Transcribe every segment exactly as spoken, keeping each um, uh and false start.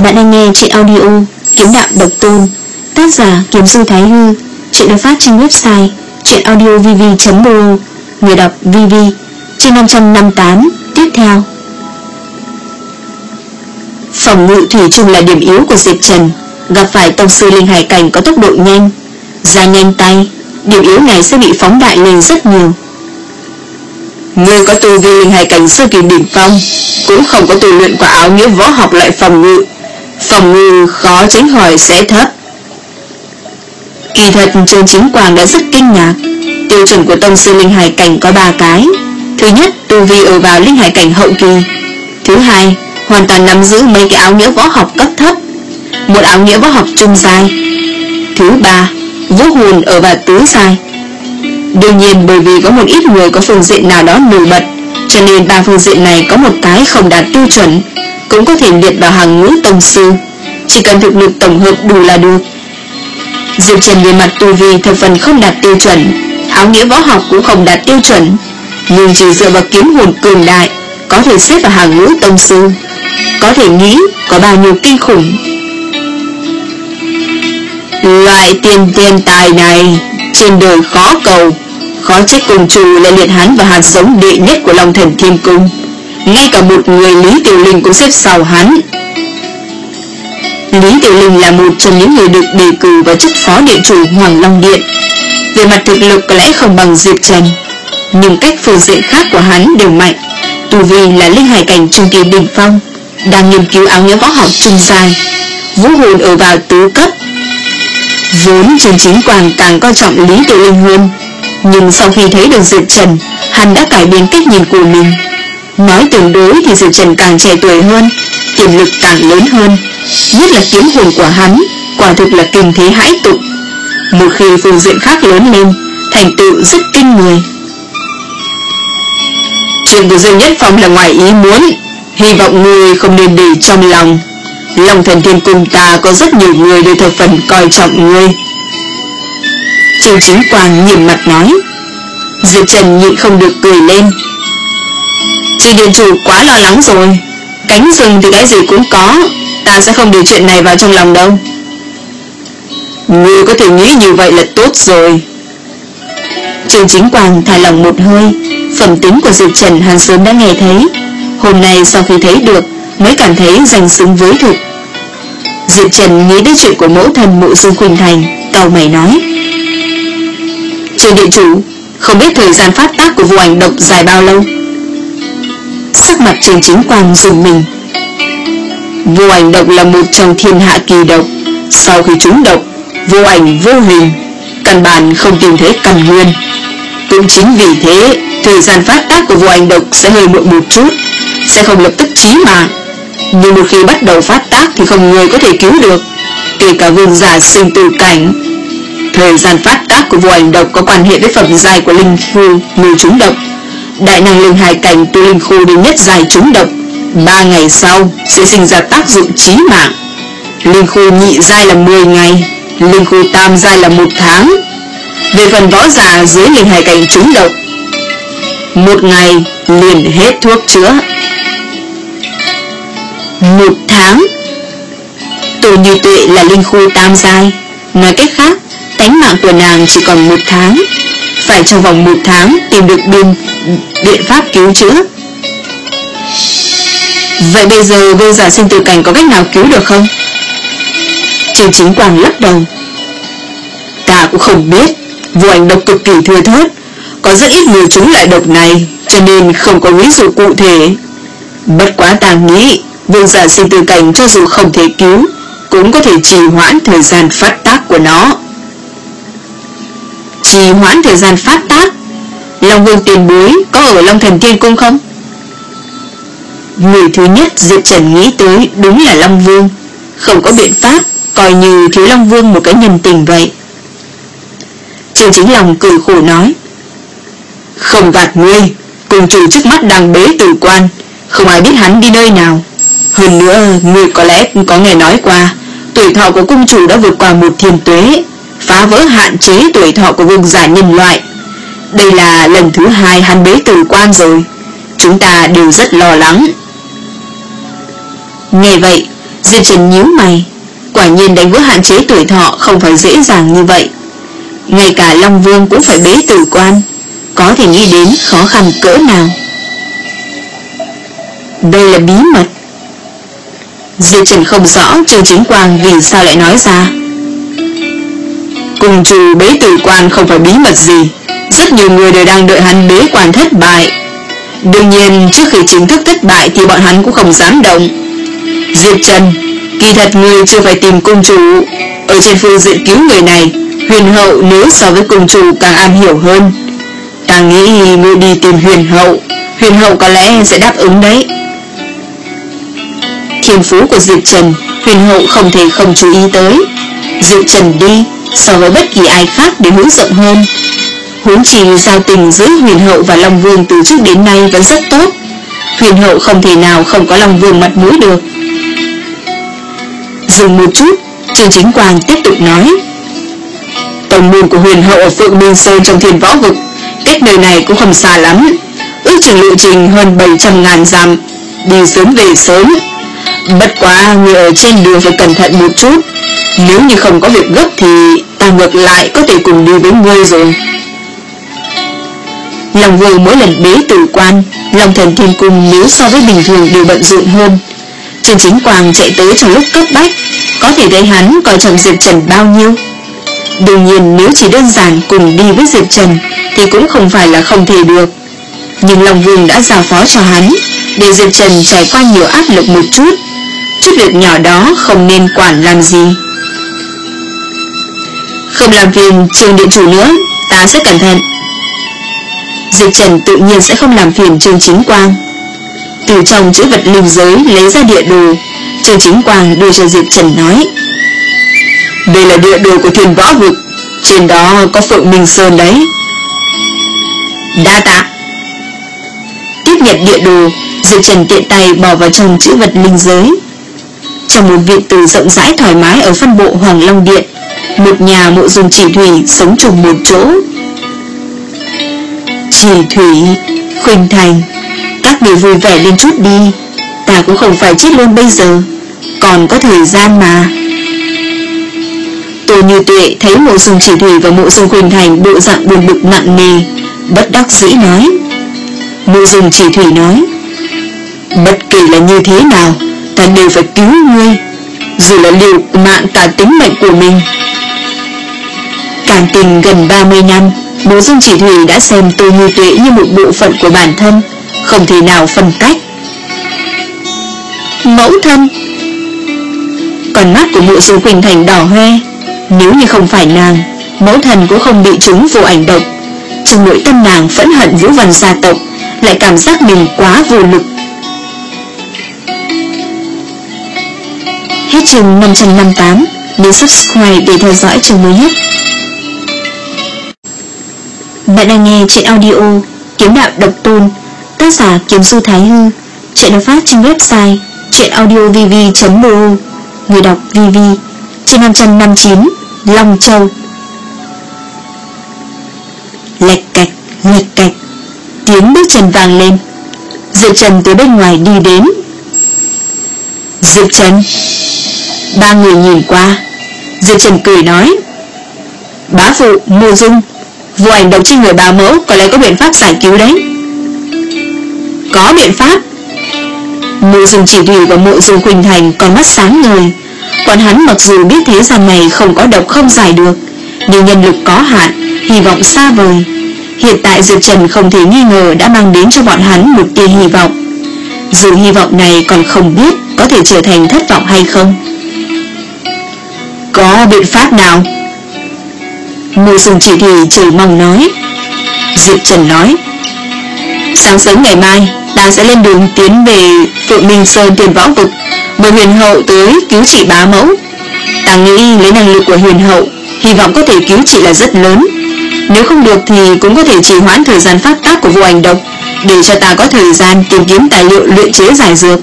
Bạn đang nghe truyện audio Kiếm Đạo Độc Tôn, tác giả Kiếm Sư Thái Hư. Truyện được phát trên website truyện audio v v chấm b o. Người đọc vê vê. Chương năm trăm năm mươi tám. Tiếp theo. Phòng ngự thủy chung là điểm yếu của Diệp Trần. Gặp phải tông sư linh hải cảnh có tốc độ nhanh, ra nhanh tay, điểm yếu này sẽ bị phóng đại lên rất nhiều. Ngươi có tu vi linh hải cảnh sơ kỳ đỉnh phong, cũng không có tu luyện qua áo nghĩa võ học lại phòng ngự, phòng ngự khó tránh khỏi sẽ thấp. Kỳ thật Trương Chính Quang đã rất kinh ngạc. Tiêu chuẩn của tông sư linh hải cảnh có ba cái. Thứ nhất, tu vi ở vào linh hải cảnh hậu kỳ. Thứ hai, hoàn toàn nắm giữ mấy cái áo nghĩa võ học cấp thấp, một áo nghĩa võ học trung giai. Thứ ba, vũ hồn ở vào tứ giai. Đương nhiên bởi vì có một ít người có phương diện nào đó nổi bật, cho nên ba phương diện này có một cái không đạt tiêu chuẩn cũng có thể liệt vào hàng ngũ tông sư. Chỉ cần thực lực tổng hợp đủ là được. Diệp Trần về mặt tu vi thập phần không đạt tiêu chuẩn, áo nghĩa võ học cũng không đạt tiêu chuẩn, nhưng chỉ dựa vào kiếm hồn cường đại có thể xếp vào hàng ngũ tông sư. Có thể nghĩ có bao nhiêu kinh khủng. Loại tiền tiền tài này trên đời khó cầu, khó trách cùng chủ lại liệt hắn vào hạt giống đệ nhất của Long Thần Thiên Cung. Ngay cả một người Lý Tiểu Linh cũng xếp sau hắn. Lý Tiểu Linh là một trong những người được đề cử vào chức phó điện chủ Hoàng Long Điện. Về mặt thực lực có lẽ không bằng Diệp Trần, nhưng cách phương diện khác của hắn đều mạnh. Tu vi là linh hải cảnh trung kỳ đỉnh phong, đang nghiên cứu áo nghĩa võ học trung giai, vũ hồn ở vào tứ cấp. Vốn Trương Chính Quang càng coi trọng Lý Tiểu Linh hơn, nhưng sau khi thấy được Diệp Trần, hắn đã cải biến cách nhìn của mình. Nói tương đối thì Diệp Trần càng trẻ tuổi hơn, tiềm lực càng lớn hơn, nhất là kiếm hồn của hắn quả thực là kinh thế hãi tục. Một khi phương diện khác lớn lên, thành tựu rất kinh người. Chuyện của Dương Nhất Phong là ngoài ý muốn, hy vọng người không nên để trong lòng. Long Thần Thiên Cung ta có rất nhiều người đều thập phần coi trọng ngươi. Trương Chính Quang nhìn mặt nói. Diệp Trần nhịn không được cười lên. Chị điện chủ quá lo lắng rồi, cánh rừng thì cái gì cũng có, ta sẽ không để chuyện này vào trong lòng đâu. Ngươi có thể nghĩ như vậy là tốt rồi. Trương Chính Quang thả lòng một hơi. Phẩm tính của Diệp Trần hắn sớm đã nghe thấy, hôm nay sau khi thấy được mới cảm thấy danh xứng với thực. Diệp Trần nghĩ đến chuyện của mẫu thân Mộ Dương Khuynh Thành, cau mày nói. Trương điện chủ, không biết thời gian phát tác của vô ảnh độc dài bao lâu? Sắc mặt Trương Chính Quang rùng mình. Vô ảnh độc là một trong thiên hạ kỳ độc, sau khi trúng độc, vô ảnh vô hình, căn bản không tìm thấy căn nguyên. Cũng chính vì thế, thời gian phát tác của vô ảnh độc sẽ hơi muộn một chút, sẽ không lập tức chí mạng. Nhưng một khi bắt đầu phát tác thì không người có thể cứu được, kể cả vương giả sinh tử cảnh. Thời gian phát tác của vô ảnh độc có quan hệ với phẩm giai của linh khu người trúng độc. Đại năng linh hải cảnh tu linh khu đến nhất giai trúng độc, ba ngày sau sẽ sinh ra tác dụng chí mạng. Linh khu nhị giai là mười ngày, linh khu tam giai là một tháng. Về phần võ giả dưới linh hải cảnh trúng độc, một ngày liền hết thuốc chữa. Một tháng. Tô Như Tuệ là linh khu tam giai, nói cách khác, tánh mạng của nàng chỉ còn một tháng, phải trong vòng một tháng tìm được biên biện pháp cứu chữa. Vậy bây giờ vương giả sinh tử cảnh có cách nào cứu được không? Trương Chính Quang lắc đầu. Ta cũng không biết, vô ảnh độc cực kỳ thưa thớt, có rất ít người trúng lại độc này, cho nên không có ví dụ cụ thể. Bất quá ta nghĩ vương giả sinh tử cảnh cho dù không thể cứu, cũng có thể trì hoãn thời gian phát tác của nó. Trì hoãn thời gian phát tác? Long Vương tiền bối có ở Long Thần Thiên Cung không? Người thứ nhất Diệp Trần nghĩ tới đúng là Long Vương. Không có biện pháp, coi như thiếu Long Vương một cái nhân tình vậy. Trương Chính Long cười khổ nói. Không gạt ngươi, cùng chủ trước mắt đang bế tử quan, không ai biết hắn đi nơi nào. Hơn nữa, ngươi có lẽ có nghe nói qua, tuổi thọ của cung chủ đã vượt qua một thiên tuế, phá vỡ hạn chế tuổi thọ của vương giả nhân loại. Đây là lần thứ hai hắn bế tử quan rồi, chúng ta đều rất lo lắng. Nghe vậy, Diệp Trần nhíu mày. Quả nhiên đánh vỡ hạn chế tuổi thọ không phải dễ dàng như vậy. Ngay cả Long Vương cũng phải bế tử quan, có thể nghĩ đến khó khăn cỡ nào. Đây là bí mật. Diệp Trần không rõ Trương Chính Quang vì sao lại nói ra. Cùng chủ bế tử quan không phải bí mật gì, rất nhiều người đều đang đợi hắn bế quan thất bại. Đương nhiên trước khi chính thức thất bại thì bọn hắn cũng không dám động. Diệp Trần, kỳ thật người chưa phải tìm cung chủ. Ở trên phương diện cứu người này, Huyền Hậu nếu so với cung chủ càng am hiểu hơn. Ta nghĩ người đi tìm Huyền Hậu, Huyền Hậu có lẽ sẽ đáp ứng đấy. Thiên phú của Diệp Trần, Huyền Hậu không thể không chú ý tới. Diệp Trần đi so với bất kỳ ai khác đều hữu rộng hơn. Huống chi giao tình giữa Huyền Hậu và Long Vương từ trước đến nay vẫn rất tốt. Huyền Hậu không thể nào không có Long Vương mặt mũi được. Dừng một chút, Trương Chính Quang tiếp tục nói. Tổng môn của Huyền Hậu ở Phượng Minh Sơn trong Thiên Võ Vực, cách nơi này cũng không xa lắm, ước chừng lộ trình hơn bảy trăm ngàn dặm, đi sớm về sớm. Bất quá người ở trên đường phải cẩn thận một chút. Nếu như không có việc gấp thì ta ngược lại có thể cùng đi với ngươi rồi. Long Vương mỗi lần bế tử quan, Long Thần Thiên Cung nếu so với bình thường đều bận rộn hơn. Trương Chính Quang chạy tới trong lúc cấp bách, có thể thấy hắn coi trọng Diệp Trần bao nhiêu. Đương nhiên nếu chỉ đơn giản cùng đi với Diệp Trần thì cũng không phải là không thể được. Nhưng Long Vương đã giao phó cho hắn để Diệp Trần trải qua nhiều áp lực một chút. Chút việc nhỏ đó không nên quản làm gì. Không làm phiền Trương Điện Chủ nữa, ta sẽ cẩn thận. Diệp Trần tự nhiên sẽ không làm phiền Trương Chính Quang. Từ trong chữ vật linh giới lấy ra địa đồ, Trương Chính Quang đưa cho Diệp Trần nói. Đây là địa đồ của Thiên Võ Vực, trên đó có Phượng Minh Sơn đấy. Đa tạ. Tiếp nhận địa đồ, Diệp Trần tiện tay bỏ vào trong chữ vật linh giới. Trong một viện tử rộng rãi thoải mái ở phân bộ Hoàng Long Điện, một nhà Mộ Dung Chỉ Thủy sống chung một chỗ. Chỉ Thủy, Khuynh Thành, các người vui vẻ lên chút đi, ta cũng không phải chết luôn bây giờ, còn có thời gian mà. Tô Như Tuệ thấy Mộ Dung Chỉ Thủy và Mộ Dung Khuynh Thành bộ dạng buồn bực nặng nề, bất đắc dĩ nói. Mộ Dung Chỉ Thủy nói, bất kể là như thế nào, ta đều phải cứu ngươi, dù là liều mạng cả tính mệnh của mình. Cảm tình gần ba mươi năm, Mộ Dung Chỉ Thủy đã xem Tô Như Tuệ như một bộ phận của bản thân, không thể nào phân cách. Mẫu thân. Con mắt của Mộ Dung Khuynh Thành đỏ hoe. Nếu như không phải nàng, mẫu thân cũng không bị trúng vô ảnh độc. Trong nội tâm nàng phẫn hận Vũ Văn gia tộc, lại cảm giác mình quá vô lực. Hết chương năm trăm năm mươi tám. Nhấn subscribe để theo dõi chương mới nhất. Bạn đang nghe trên audio Kiếm Đạo Độc Tôn, tác giả Kiếm Du Thái Hư. Chuyện được phát trên website chuyenaudiovv chấm mo. Người đọc vê vê. Chương năm trăm năm mươi chín. Long Châu. Lạch cạch, lạch cạch, tiếng bước chân vang lên. Diệp Trần từ bên ngoài đi đến. Diệp Trần. Ba người nhìn qua. Diệp Trần cười nói, bá phụ, Mộ Dung, vô ảnh độc trên người bà mẫu có lẽ có biện pháp giải cứu đấy. Có biện pháp. Mộ Dung Chỉ Thủy và Mộ Dung Khuynh Thành còn mắt sáng ngời. Còn hắn mặc dù biết thế gian này không có độc không giải được, nhưng nhân lực có hạn, hy vọng xa vời. Hiện tại Diệp Trần không thể nghi ngờ đã mang đến cho bọn hắn một tia hy vọng. Dù hy vọng này còn không biết có thể trở thành thất vọng hay không. Có biện pháp nào? Mộ Dung Chỉ Thủy chờ mong nói. Diệp Trần nói, sáng sớm ngày mai ta sẽ lên đường tiến về Phượng Minh Sơn Thiên Võ Vực, mời Huyền Hậu tới cứu trị bá mẫu. Ta nghĩ lấy năng lực của Huyền Hậu, hy vọng có thể cứu trị là rất lớn. Nếu không được thì cũng có thể trì hoãn thời gian phát tác của vô ảnh độc, để cho ta có thời gian tìm kiếm tài liệu luyện chế giải dược.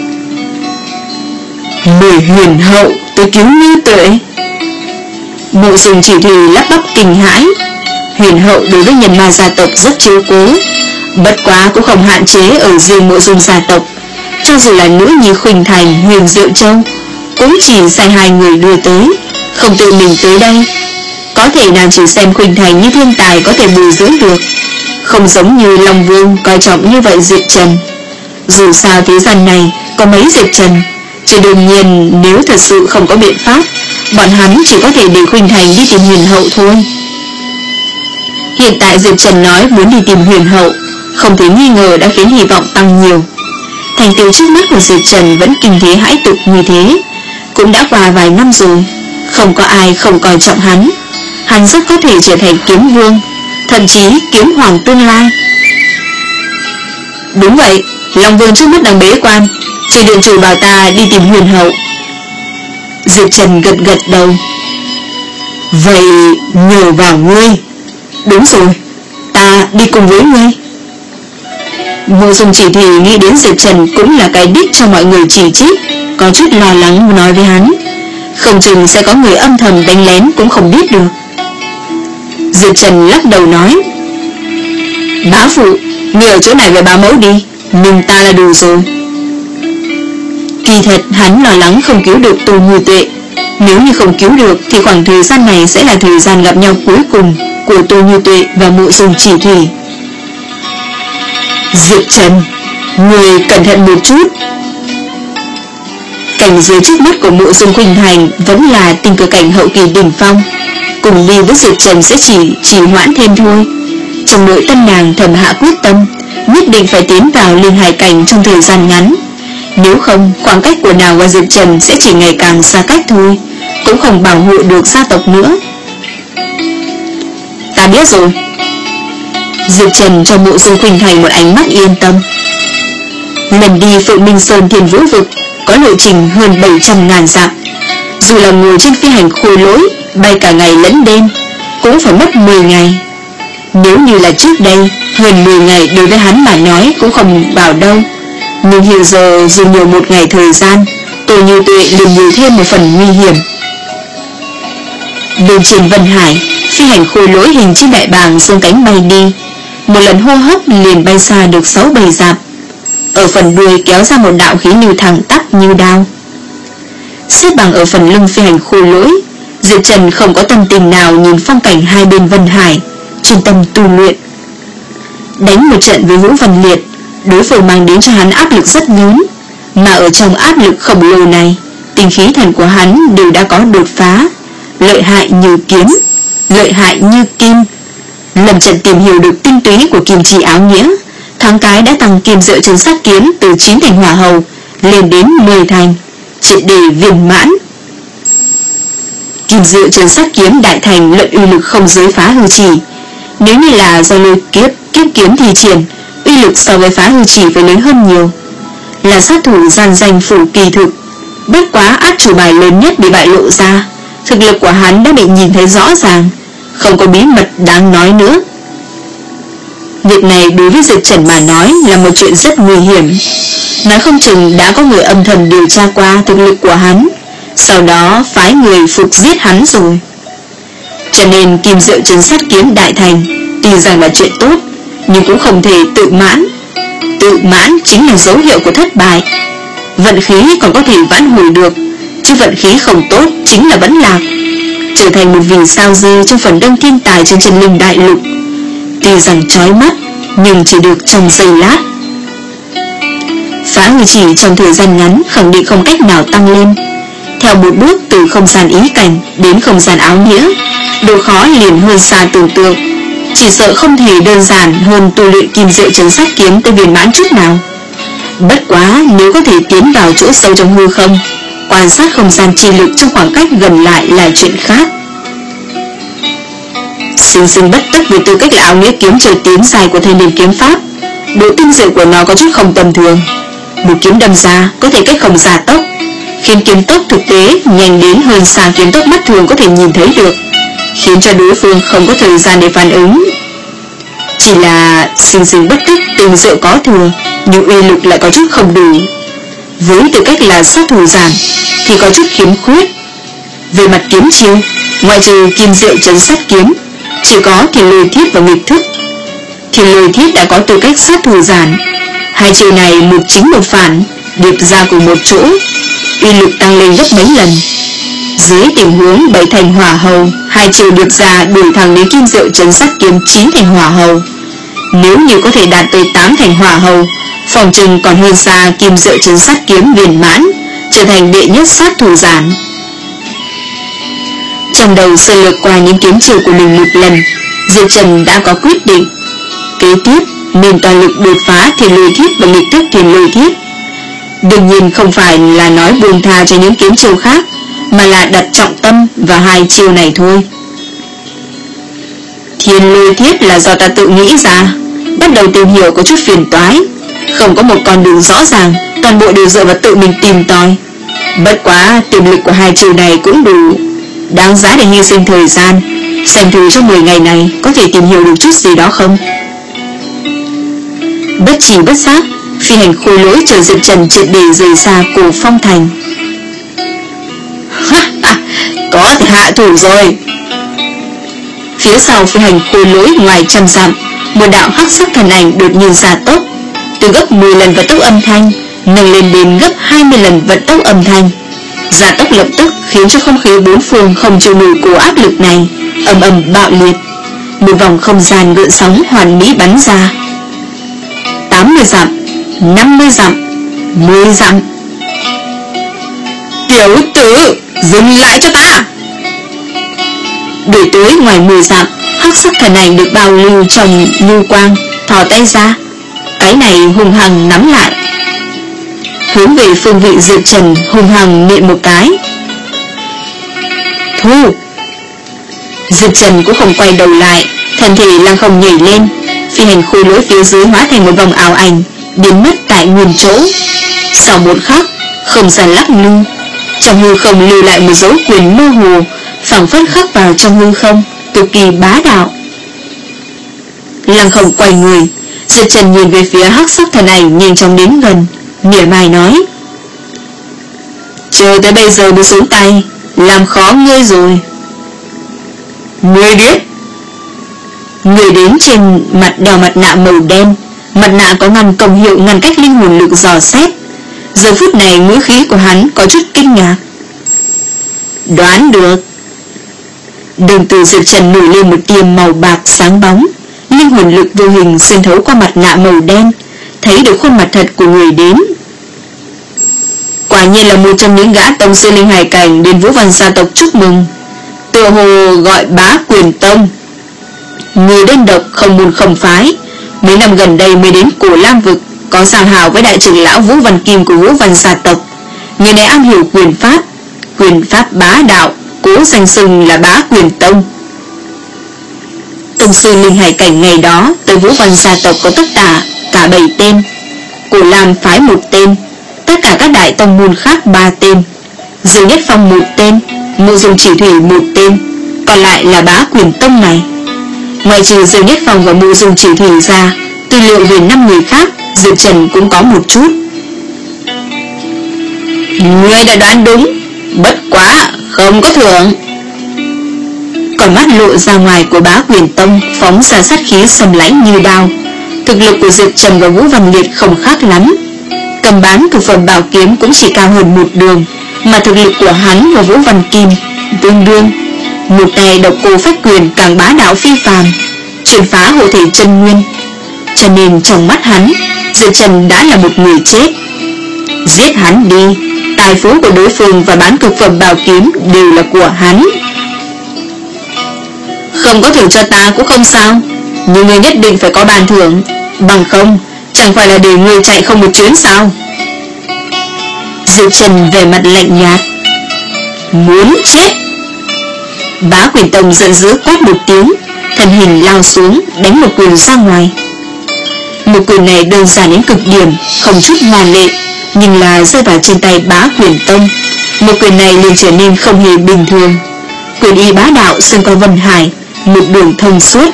Mời Huyền Hậu tới cứu Như Tuệ. Mộ Dung Chỉ Thủy lắp bắp kinh hãi. Huyền Hậu đối với nhân ma gia tộc rất chiếu cố, bất quá cũng không hạn chế ở riêng Mộ Dung gia tộc. Cho dù là nữ nhi Khuynh Thành, Huyền Diệu Châu cũng chỉ sai hai người đưa tới, không tự mình tới đây. Có thể nàng chỉ xem Khuynh Thành như thiên tài có thể bồi dưỡng được, không giống như Long Vương coi trọng như vậy Diệp Trần. Dù sao thế gian này có mấy Diệp Trần, chứ đương nhiên nếu thật sự không có biện pháp, bọn hắn chỉ có thể để Khuynh Thành đi tìm Huyền Hậu thôi. Hiện tại Diệp Trần nói muốn đi tìm Huyền Hậu, không thể nghi ngờ đã khiến hy vọng tăng nhiều. Thành tựu trước mắt của Diệp Trần vẫn kinh thế hãi tục như thế, cũng đã qua vài năm rồi, không có ai không coi trọng hắn. Hắn rất có thể trở thành kiếm vương, thậm chí kiếm hoàng tương lai. Đúng vậy, Long Vương trước mắt đang bế quan, chỉ điện chủ bảo ta đi tìm Huyền Hậu. Diệp Trần gật gật đầu. Vậy nhờ vào ngươi. Đúng rồi, ta đi cùng với ngươi. Mộ Dung Chỉ Thủy nghĩ đến Diệp Trần cũng là cái đích cho mọi người chỉ trích, có chút lo lắng nói với hắn, không chừng sẽ có người âm thầm đánh lén cũng không biết được. Diệp Trần lắc đầu nói, bá phụ, ngươi ở chỗ này với bá mẫu đi, mình ta là đủ rồi. Kỳ thật hắn lo lắng không cứu được Tô Như Tuệ. Nếu như không cứu được thì khoảng thời gian này sẽ là thời gian gặp nhau cuối cùng của Tô Như Tuệ và Mộ Dung Chỉ Thủy. Diệp Trần, người cẩn thận một chút. Cảnh giới trước mắt của Mộ Dung Khuynh Thành vẫn là tình cờ cảnh hậu kỳ đỉnh phong, cùng đi với Diệp Trần sẽ chỉ chỉ hoãn thêm thôi. Trong nội tâm nàng thầm hạ quyết tâm, nhất định phải tiến vào linh hải cảnh trong thời gian ngắn. Nếu không, khoảng cách của nàng và Diệp Trần sẽ chỉ ngày càng xa cách thôi, cũng không bảo hộ được gia tộc nữa. Ta biết rồi. Diệp Trần cho Mộ Dung Khuynh Thành một ánh mắt yên tâm. Lần đi Phượng Minh Sơn Thiên Vũ Vực có lộ trình hơn bảy trăm ngàn dặm. Dù là ngồi trên phi hành khôi lỗi, bay cả ngày lẫn đêm, cũng phải mất mười ngày. Nếu như là trước đây, hơn mười ngày đối với hắn mà nói cũng không vào đâu. Nhưng hiện giờ dù nhiều một ngày thời gian, Tô Như Tuệ liền nhiều thêm một phần nguy hiểm. Bên trên Vân Hải, phi hành khôi lỗi hình chim đại bàng dương cánh bay đi, một lần hô hấp liền bay xa được sáu bảy dặm. Ở phần đuôi kéo ra một đạo khí lưu thẳng tắp như đao. Xếp bằng ở phần lưng phi hành khôi lỗi, Diệp Trần không có tâm tình nào nhìn phong cảnh hai bên Vân Hải, chuyên tâm tu luyện. Đánh một trận với Vũ Văn Liệt, đối phương mang đến cho hắn áp lực rất lớn, mà ở trong áp lực khổng lồ này, tinh khí thần của hắn đều đã có đột phá, lợi hại như kiếm, lợi hại như kim. Lâm Trần tìm hiểu được tinh túy của kim chi áo nghĩa, thoáng cái đã tăng kim diệu chân sát kiếm từ chín thành hỏa hầu lên đến mười thành, triệt để viên mãn. Kim diệu chân sát kiếm đại thành luận uy lực không giới phá hư chỉ, nếu như là do lôi kiếp kiếp kiếm thi triển, uy lực so với phá hư chỉ phải lớn hơn nhiều. Là sát thủ gian danh phủ kỳ thực, bất quá át chủ bài lớn nhất bị bại lộ ra, thực lực của hắn đã bị nhìn thấy rõ ràng, không có bí mật đáng nói nữa. Việc này đối với Diệp Trần mà nói là một chuyện rất nguy hiểm. Nói không chừng đã có người âm thầm điều tra qua thực lực của hắn, sau đó phái người phục giết hắn rồi. Cho nên kim diệu chân sát kiếm đại thành tuy rằng là chuyện tốt, nhưng cũng không thể tự mãn. Tự mãn chính là dấu hiệu của thất bại. Vận khí còn có thể vãn hồi được, chứ vận khí không tốt chính là vẫn lạc, trở thành một vì sao dư trong phần đông thiên tài trên chân linh đại lục. Tuy rằng chói mắt, nhưng chỉ được trong giây lát. Phá hư chỉ trong thời gian ngắn khẳng định không cách nào tăng lên. Theo một bước từ không gian ý cảnh đến không gian áo nghĩa, độ khó liền hơn xa tưởng tượng. Chỉ sợ không thể đơn giản hơn tu luyện kim diệu chân sát kiếm tới viên mãn chút nào. Bất quá nếu có thể tiến vào chỗ sâu trong hư không, quan sát không gian chi lực trong khoảng cách gần lại là chuyện khác. Sinh sinh bất tức với tư cách là áo nghĩa kiếm trời tiến dài của thanh niên kiếm pháp, độ tinh diệu của nó có chút không tầm thường. Một kiếm đâm ra có thể cách không gia tốc, khiến kiếm tốc thực tế nhanh đến hơn xa kiếm tốc mắt thường có thể nhìn thấy được, khiến cho đối phương không có thời gian để phản ứng. Chỉ là sinh sinh bất tức tinh diệu có thừa, nhưng uy lực lại có chút không đủ. Với tư cách là sát thủ giản thì có chút khiếm khuyết. Về mặt kiếm chiêu, ngoại trừ kim diệu chấn sát kiếm, chỉ có Thiên Lôi Thiết và Nghịch Thức. Thiên Lôi Thiết đã có tư cách sát thủ giản, hai chiêu này một chính một phản, điệp ra cùng một chỗ, uy lực tăng lên gấp mấy lần. Dưới tình huống bảy thành hỏa hầu, hai chiều được ra đuổi thẳng đến kim diệu trấn sát kiếm chín thành hỏa hầu. Nếu như có thể đạt tới tám thành hỏa hầu, phòng trừng còn hơn xa kim diệu trấn sát kiếm viên mãn, trở thành đệ nhất sát thủ giản. Trong đầu sơ lược qua những kiếm chiều của mình một lần, Diệp Trần đã có quyết định. Kế tiếp nên toàn lực đột phá thiền lôi thiết và nghịch thức thiền lôi thiết. Đương nhiên không phải là nói buông tha cho những kiếm chiều khác, mà là đặt trọng tâm vào hai chiều này thôi. Thiền lôi thiết là do ta tự nghĩ ra, bắt đầu tìm hiểu có chút phiền toái, không có một con đường rõ ràng, toàn bộ đều dựa vào tự mình tìm tòi. Bất quá tiềm lực của hai chiều này cũng đủ, đáng giá để hy sinh thời gian, xem thử trong mười ngày này có thể tìm hiểu được chút gì đó không. Bất chỉ bất giác, phi hành khôi lỗi chờ Diệp Trần triệt để rời xa Cổ Phong Thành. Có thể hạ thủ rồi. Phía sau phi hành khôi lỗi ngoài trăm dặm, một đạo hắc sắc thần ảnh đột nhiên gia tốc, từ gấp mười lần vận tốc âm thanh nâng lên đến gấp hai mươi lần vận tốc âm thanh. Gia tốc lập tức khiến cho không khí bốn phương không chịu nổi cổ áp lực này, ầm ầm bạo liệt. Một vòng không gian gợn sóng hoàn mỹ bắn ra. Tám mươi dặm, năm mươi dặm, mười dặm. Tiểu tử, dừng lại cho ta! Đuổi tới ngoài mười dặm, hắc sắc thần ảnh được bao lưu trong lưu quang, thò tay ra, cái này hung hăng nắm lại, hướng về phương vị Diệp Trần hung hăng nện một cái. Thu! Diệp Trần cũng không quay đầu lại, thân thể lăng không nhảy lên, phi hành khôi lỗi phía dưới hóa thành một vòng ảo ảnh, biến mất tại nguyên chỗ. Sau một khắc, không gian lắc lư, trong hư không lưu lại một dấu quyền mơ hồ, phảng phất khắc vào trong hư không, cực kỳ bá đạo. Lăng không quay người, Diệp Trần nhìn về phía hắc sắc thần ảnh nhanh chóng đến gần, mỉa mai nói: chờ tới bây giờ mới xuống tay, làm khó ngươi rồi. Ngươi biết? Người đến trên mặt đeo mặt nạ màu đen, mặt nạ có ngăn công hiệu ngăn cách linh hồn lực dò xét. Giờ phút này ngữ khí của hắn có chút kinh ngạc. Đoán được. Đường từ Diệp Trần nổi lên một tia màu bạc sáng bóng, linh hồn lực vô hình xuyên thấu qua mặt nạ màu đen, thấy được khuôn mặt thật của người đến. Quả nhiên là một trong những gã tông sư linh hải cảnh đến Vũ Văn gia tộc chúc mừng. Tựa hồ gọi Bá Quyền Tông. Người đơn độc không môn không phái, mấy năm gần đây mới đến Cổ Lam vực, có giao hảo với đại trưởng lão Vũ Văn Kim của Vũ Văn gia tộc. Người này am hiểu quyền pháp, quyền pháp bá đạo, cố danh xưng là Bá Quyền Tông. Tông sư linh hải cảnh ngày đó tới Vũ Văn gia tộc có tất cả cả bảy tên, Cổ Lam phái một tên, tất cả các đại tông môn khác ba tên, Dương Nhất Phong một tên, Mộ Dung Chỉ Thủy một tên, còn lại là Bá Quyền Tông này. Ngoài trừ Dương Nhất Phong và Mộ Dung Chỉ Thủy ra, tư liệu về năm người khác Diệp Trần cũng có một chút. Ngươi đã đoán đúng, bất quá không có thưởng. Còn mắt lộ ra ngoài của Bá Quyền Tông phóng ra sát khí sầm lãnh như đao. Thực lực của Diệp Trần và Vũ Văn Liệt không khác lắm, cầm bán thực phẩm bảo kiếm cũng chỉ cao hơn một đường, mà thực lực của hắn và Vũ Văn Kim tương đương. Một tay độc cô phách quyền càng bá đạo phi phàm, truyền phá hộ thể chân nguyên, cho nên trong mắt hắn, Diệp Trần đã là một người chết. Giết hắn đi, tài phú của đối phương và bán cực phẩm bảo kiếm đều là của hắn. Không có thưởng cho ta cũng không sao, nhưng ngươi nhất định phải có bàn thưởng, bằng không chẳng phải là để ngươi chạy không một chuyến sao? Diệp Trần về mặt lạnh nhạt. Muốn chết? Bá Quyền Tông giận dữ quát một tiếng, thân hình lao xuống đánh một quyền ra ngoài. Một quyền này đơn giản đến cực điểm, không chút ngoan lệ, nhưng là rơi vào trên tay Bá Quyền Tông, một quyền này liền trở nên không hề bình thường. Quyền y bá đạo xuyên qua Vân Hải, một đường thông suốt.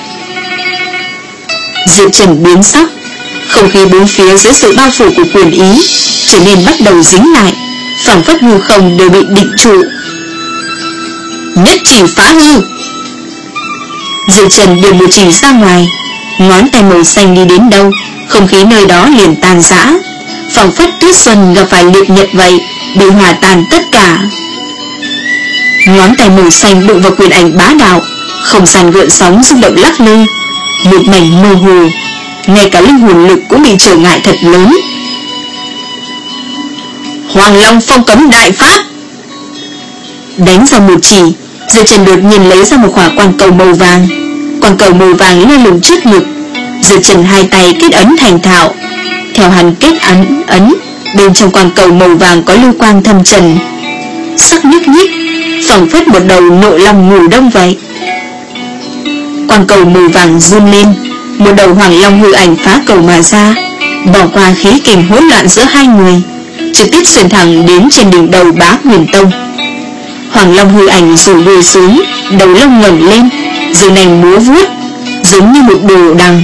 Diệp Trần biến sắc, không khí bốn phía dưới sự bao phủ của quyền ý trở nên bắt đầu dính lại, phảng phất hư không đều bị định trụ. Nhất chỉ phá hư. Diệp Trần đưa một chỉ ra ngoài, ngón tay màu xanh đi đến đâu, không khí nơi đó liền tan rã, phảng phất tuyết xuân gặp phải liệt nhật vậy, bị hòa tan tất cả. Ngón tay màu xanh đụng vào quyền ảnh bá đạo, không gian gợn sóng rung động lắc lư, một mảnh mơ hồ, ngay cả linh hồn lực cũng bị trở ngại thật lớn. Hoàng Long phong cấm đại pháp. Đánh ra một chỉ, Diệp Trần đột nhiên lấy ra một quả quang cầu màu vàng. Quang cầu màu vàng lơ lửng trước ngực. Diệp Trần hai tay kết ấn thành thạo. Theo hắn kết ấn ấn, bên trong quang cầu màu vàng có lưu quang thâm trần, sắc nhức nhích, phảng phất một đầu nội long ngủ đông vậy. Quang cầu màu vàng run lên, một đầu hoàng long hư ảnh phá cầu mà ra, bỏ qua khí kình hỗn loạn giữa hai người, trực tiếp xuyên thẳng đến trên đỉnh đầu Bá Huyền Tông. Hoàng long hư ảnh rủ đuôi xuống, đầu lông ngẩng lên, rồi nành múa vuốt, giống như một đồ đằng.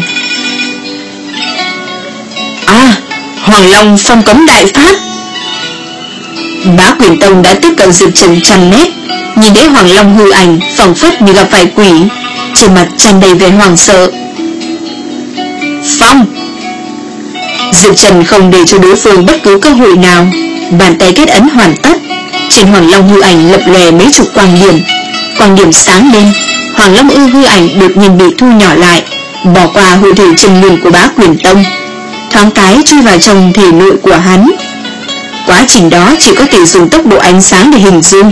À, Hoàng Long phong cấm đại pháp. Bá Huyền Tông đã tiếp cận Diệp Trần trăm mét, nhìn thấy Hoàng Long hư ảnh phảng phất như gặp phải quỷ, trên mặt tràn đầy vẻ hoảng sợ. Phong! Diệp Trần không để cho đối phương bất cứ cơ hội nào, bàn tay kết ấn hoàn tất. Trên Hoàng Long hư ảnh lập lòe mấy chục quang điểm, quang điểm sáng lên, Hoàng Long ư hư ảnh đột nhiên bị thu nhỏ lại, bỏ qua hội thể chân nguyên của Bá Huyền Tông, thoáng cái chui vào trong thể nội của hắn. Quá trình đó chỉ có thể dùng tốc độ ánh sáng để hình dung.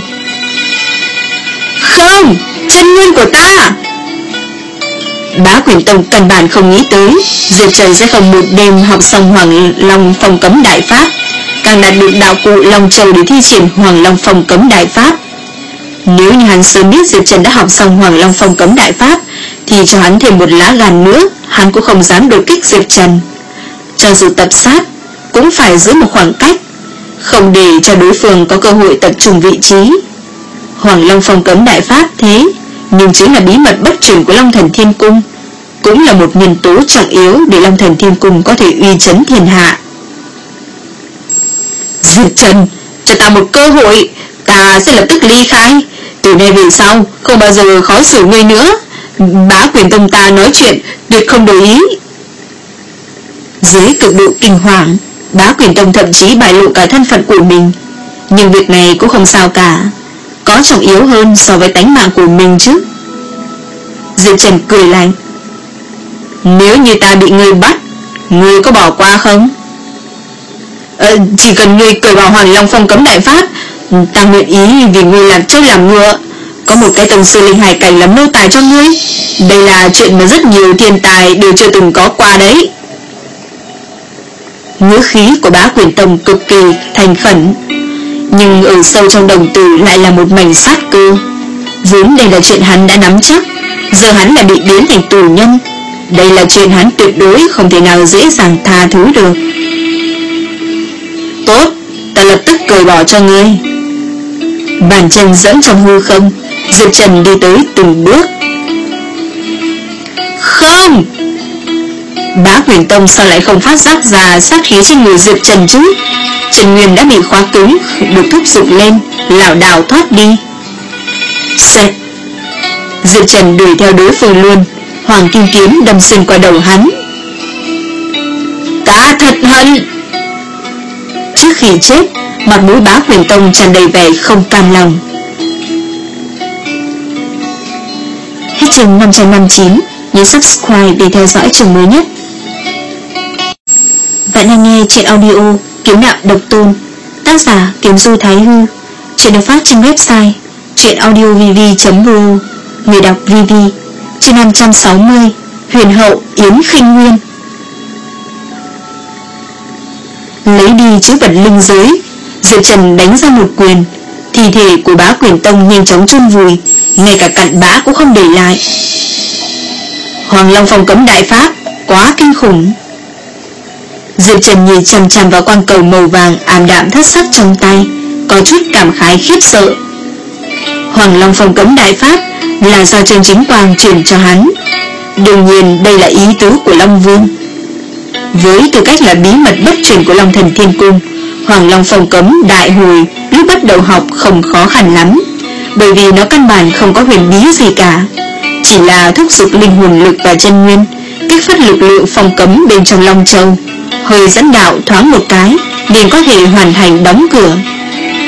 Không! Chân nguyên của ta! Bá Huyền Tông căn bản không nghĩ tới Diệp Trần sẽ không một đêm học xong Hoàng Long phong cấm đại pháp, càng đạt được đạo cụ Long Châu để thi triển Hoàng Long phong cấm đại pháp. Nếu như hắn sớm biết Diệp Trần đã học xong Hoàng Long phong cấm đại pháp, thì cho hắn thêm một lá gan nữa, hắn cũng không dám đột kích Diệp Trần. Cho dù tập sát, cũng phải giữ một khoảng cách, không để cho đối phương có cơ hội tập trung vị trí. Hoàng Long phong cấm đại pháp thế, nhưng chính là bí mật bất truyền của Long Thần Thiên Cung, cũng là một nhân tố trọng yếu để Long Thần Thiên Cung có thể uy chấn thiên hạ. Diệp Trần, cho ta một cơ hội, ta sẽ lập tức ly khai. Từ nay về sau, không bao giờ khó xử ngươi nữa. Bá Huyền Tông ta nói chuyện tuyệt không đổi ý. Dưới cực độ kinh hoàng, Bá Huyền Tông thậm chí bại lộ cả thân phận của mình. Nhưng việc này cũng không sao cả, có trọng yếu hơn so với tánh mạng của mình chứ. Diệp Trần cười lạnh. Nếu như ta bị ngươi bắt, ngươi có bỏ qua không? Ờ, chỉ cần ngươi cởi bỏ Hoàng Long phong cấm đại pháp, ta nguyện ý vì ngươi làm trâu làm ngựa, có một cái tông sư linh hải cảnh làm nô tài cho ngươi. Đây là chuyện mà rất nhiều thiên tài đều chưa từng có qua đấy. Ngữ khí của Bá Huyền Tông cực kỳ thành khẩn, nhưng ở sâu trong đồng tử lại là một mảnh sát cơ. Vốn đây là chuyện hắn đã nắm chắc, giờ hắn lại bị biến thành tù nhân. Đây là chuyện hắn tuyệt đối không thể nào dễ dàng tha thứ được. Tốt, ta lập tức cởi bỏ cho ngươi. Bàn chân dẫn trong hư không, Diệp Trần đi tới từng bước. Không! Bá Huyền Tông sao lại không phát giác ra sát khí trên người Diệp Trần chứ? Trần Nguyên đã bị khóa cứng, được thúc giục lên, lảo đảo thoát đi. Xẹt! Diệp Trần đuổi theo đối phương luôn, Hoàng Kim Kiếm đâm xuyên qua đầu hắn. Ta thật hận! Trước khi chết, mặt mũi Bá Huyền Tông tràn đầy vẻ không cam lòng. Hết chương năm trăm năm mươi chín, nhớ subscribe để theo dõi chương mới nhất. Bạn đang nghe truyện audio Kiếm Đạo Độc Tôn, tác giả Kiếm Du Thái Hư. Truyện được phát trên website truyện audio v v chấm r o, người đọc vê vê. Chương năm trăm sáu mươi, Huyền Hậu Yến Khinh Nguyên. Lấy đi chữ vật linh giới, Diệp Trần đánh ra một quyền, thi thể của Bá Huyền Tông nhanh chóng chôn vùi, ngay cả cặn bã cũng không để lại. Hoàng Long phong cấm đại pháp quá kinh khủng. Diệp Trần nhìn chằm chằm vào quang cầu màu vàng ảm đạm thất sắc trong tay, có chút cảm khái khiếp sợ. Hoàng Long phong cấm đại pháp là do Trương Chính Quang truyền cho hắn. Đương nhiên đây là ý tứ của Long Vương. Với tư cách là bí mật bất truyền của Long Thần Thiên Cung, Hoàng Long phong cấm đại hồi lúc bắt đầu học không khó khăn lắm, bởi vì nó căn bản không có huyền bí gì cả, chỉ là thúc giục linh hồn lực và chân nguyên, kích phát lực lượng phong cấm bên trong Long Châu, hơi dẫn đạo thoáng một cái liền có thể hoàn thành đóng cửa.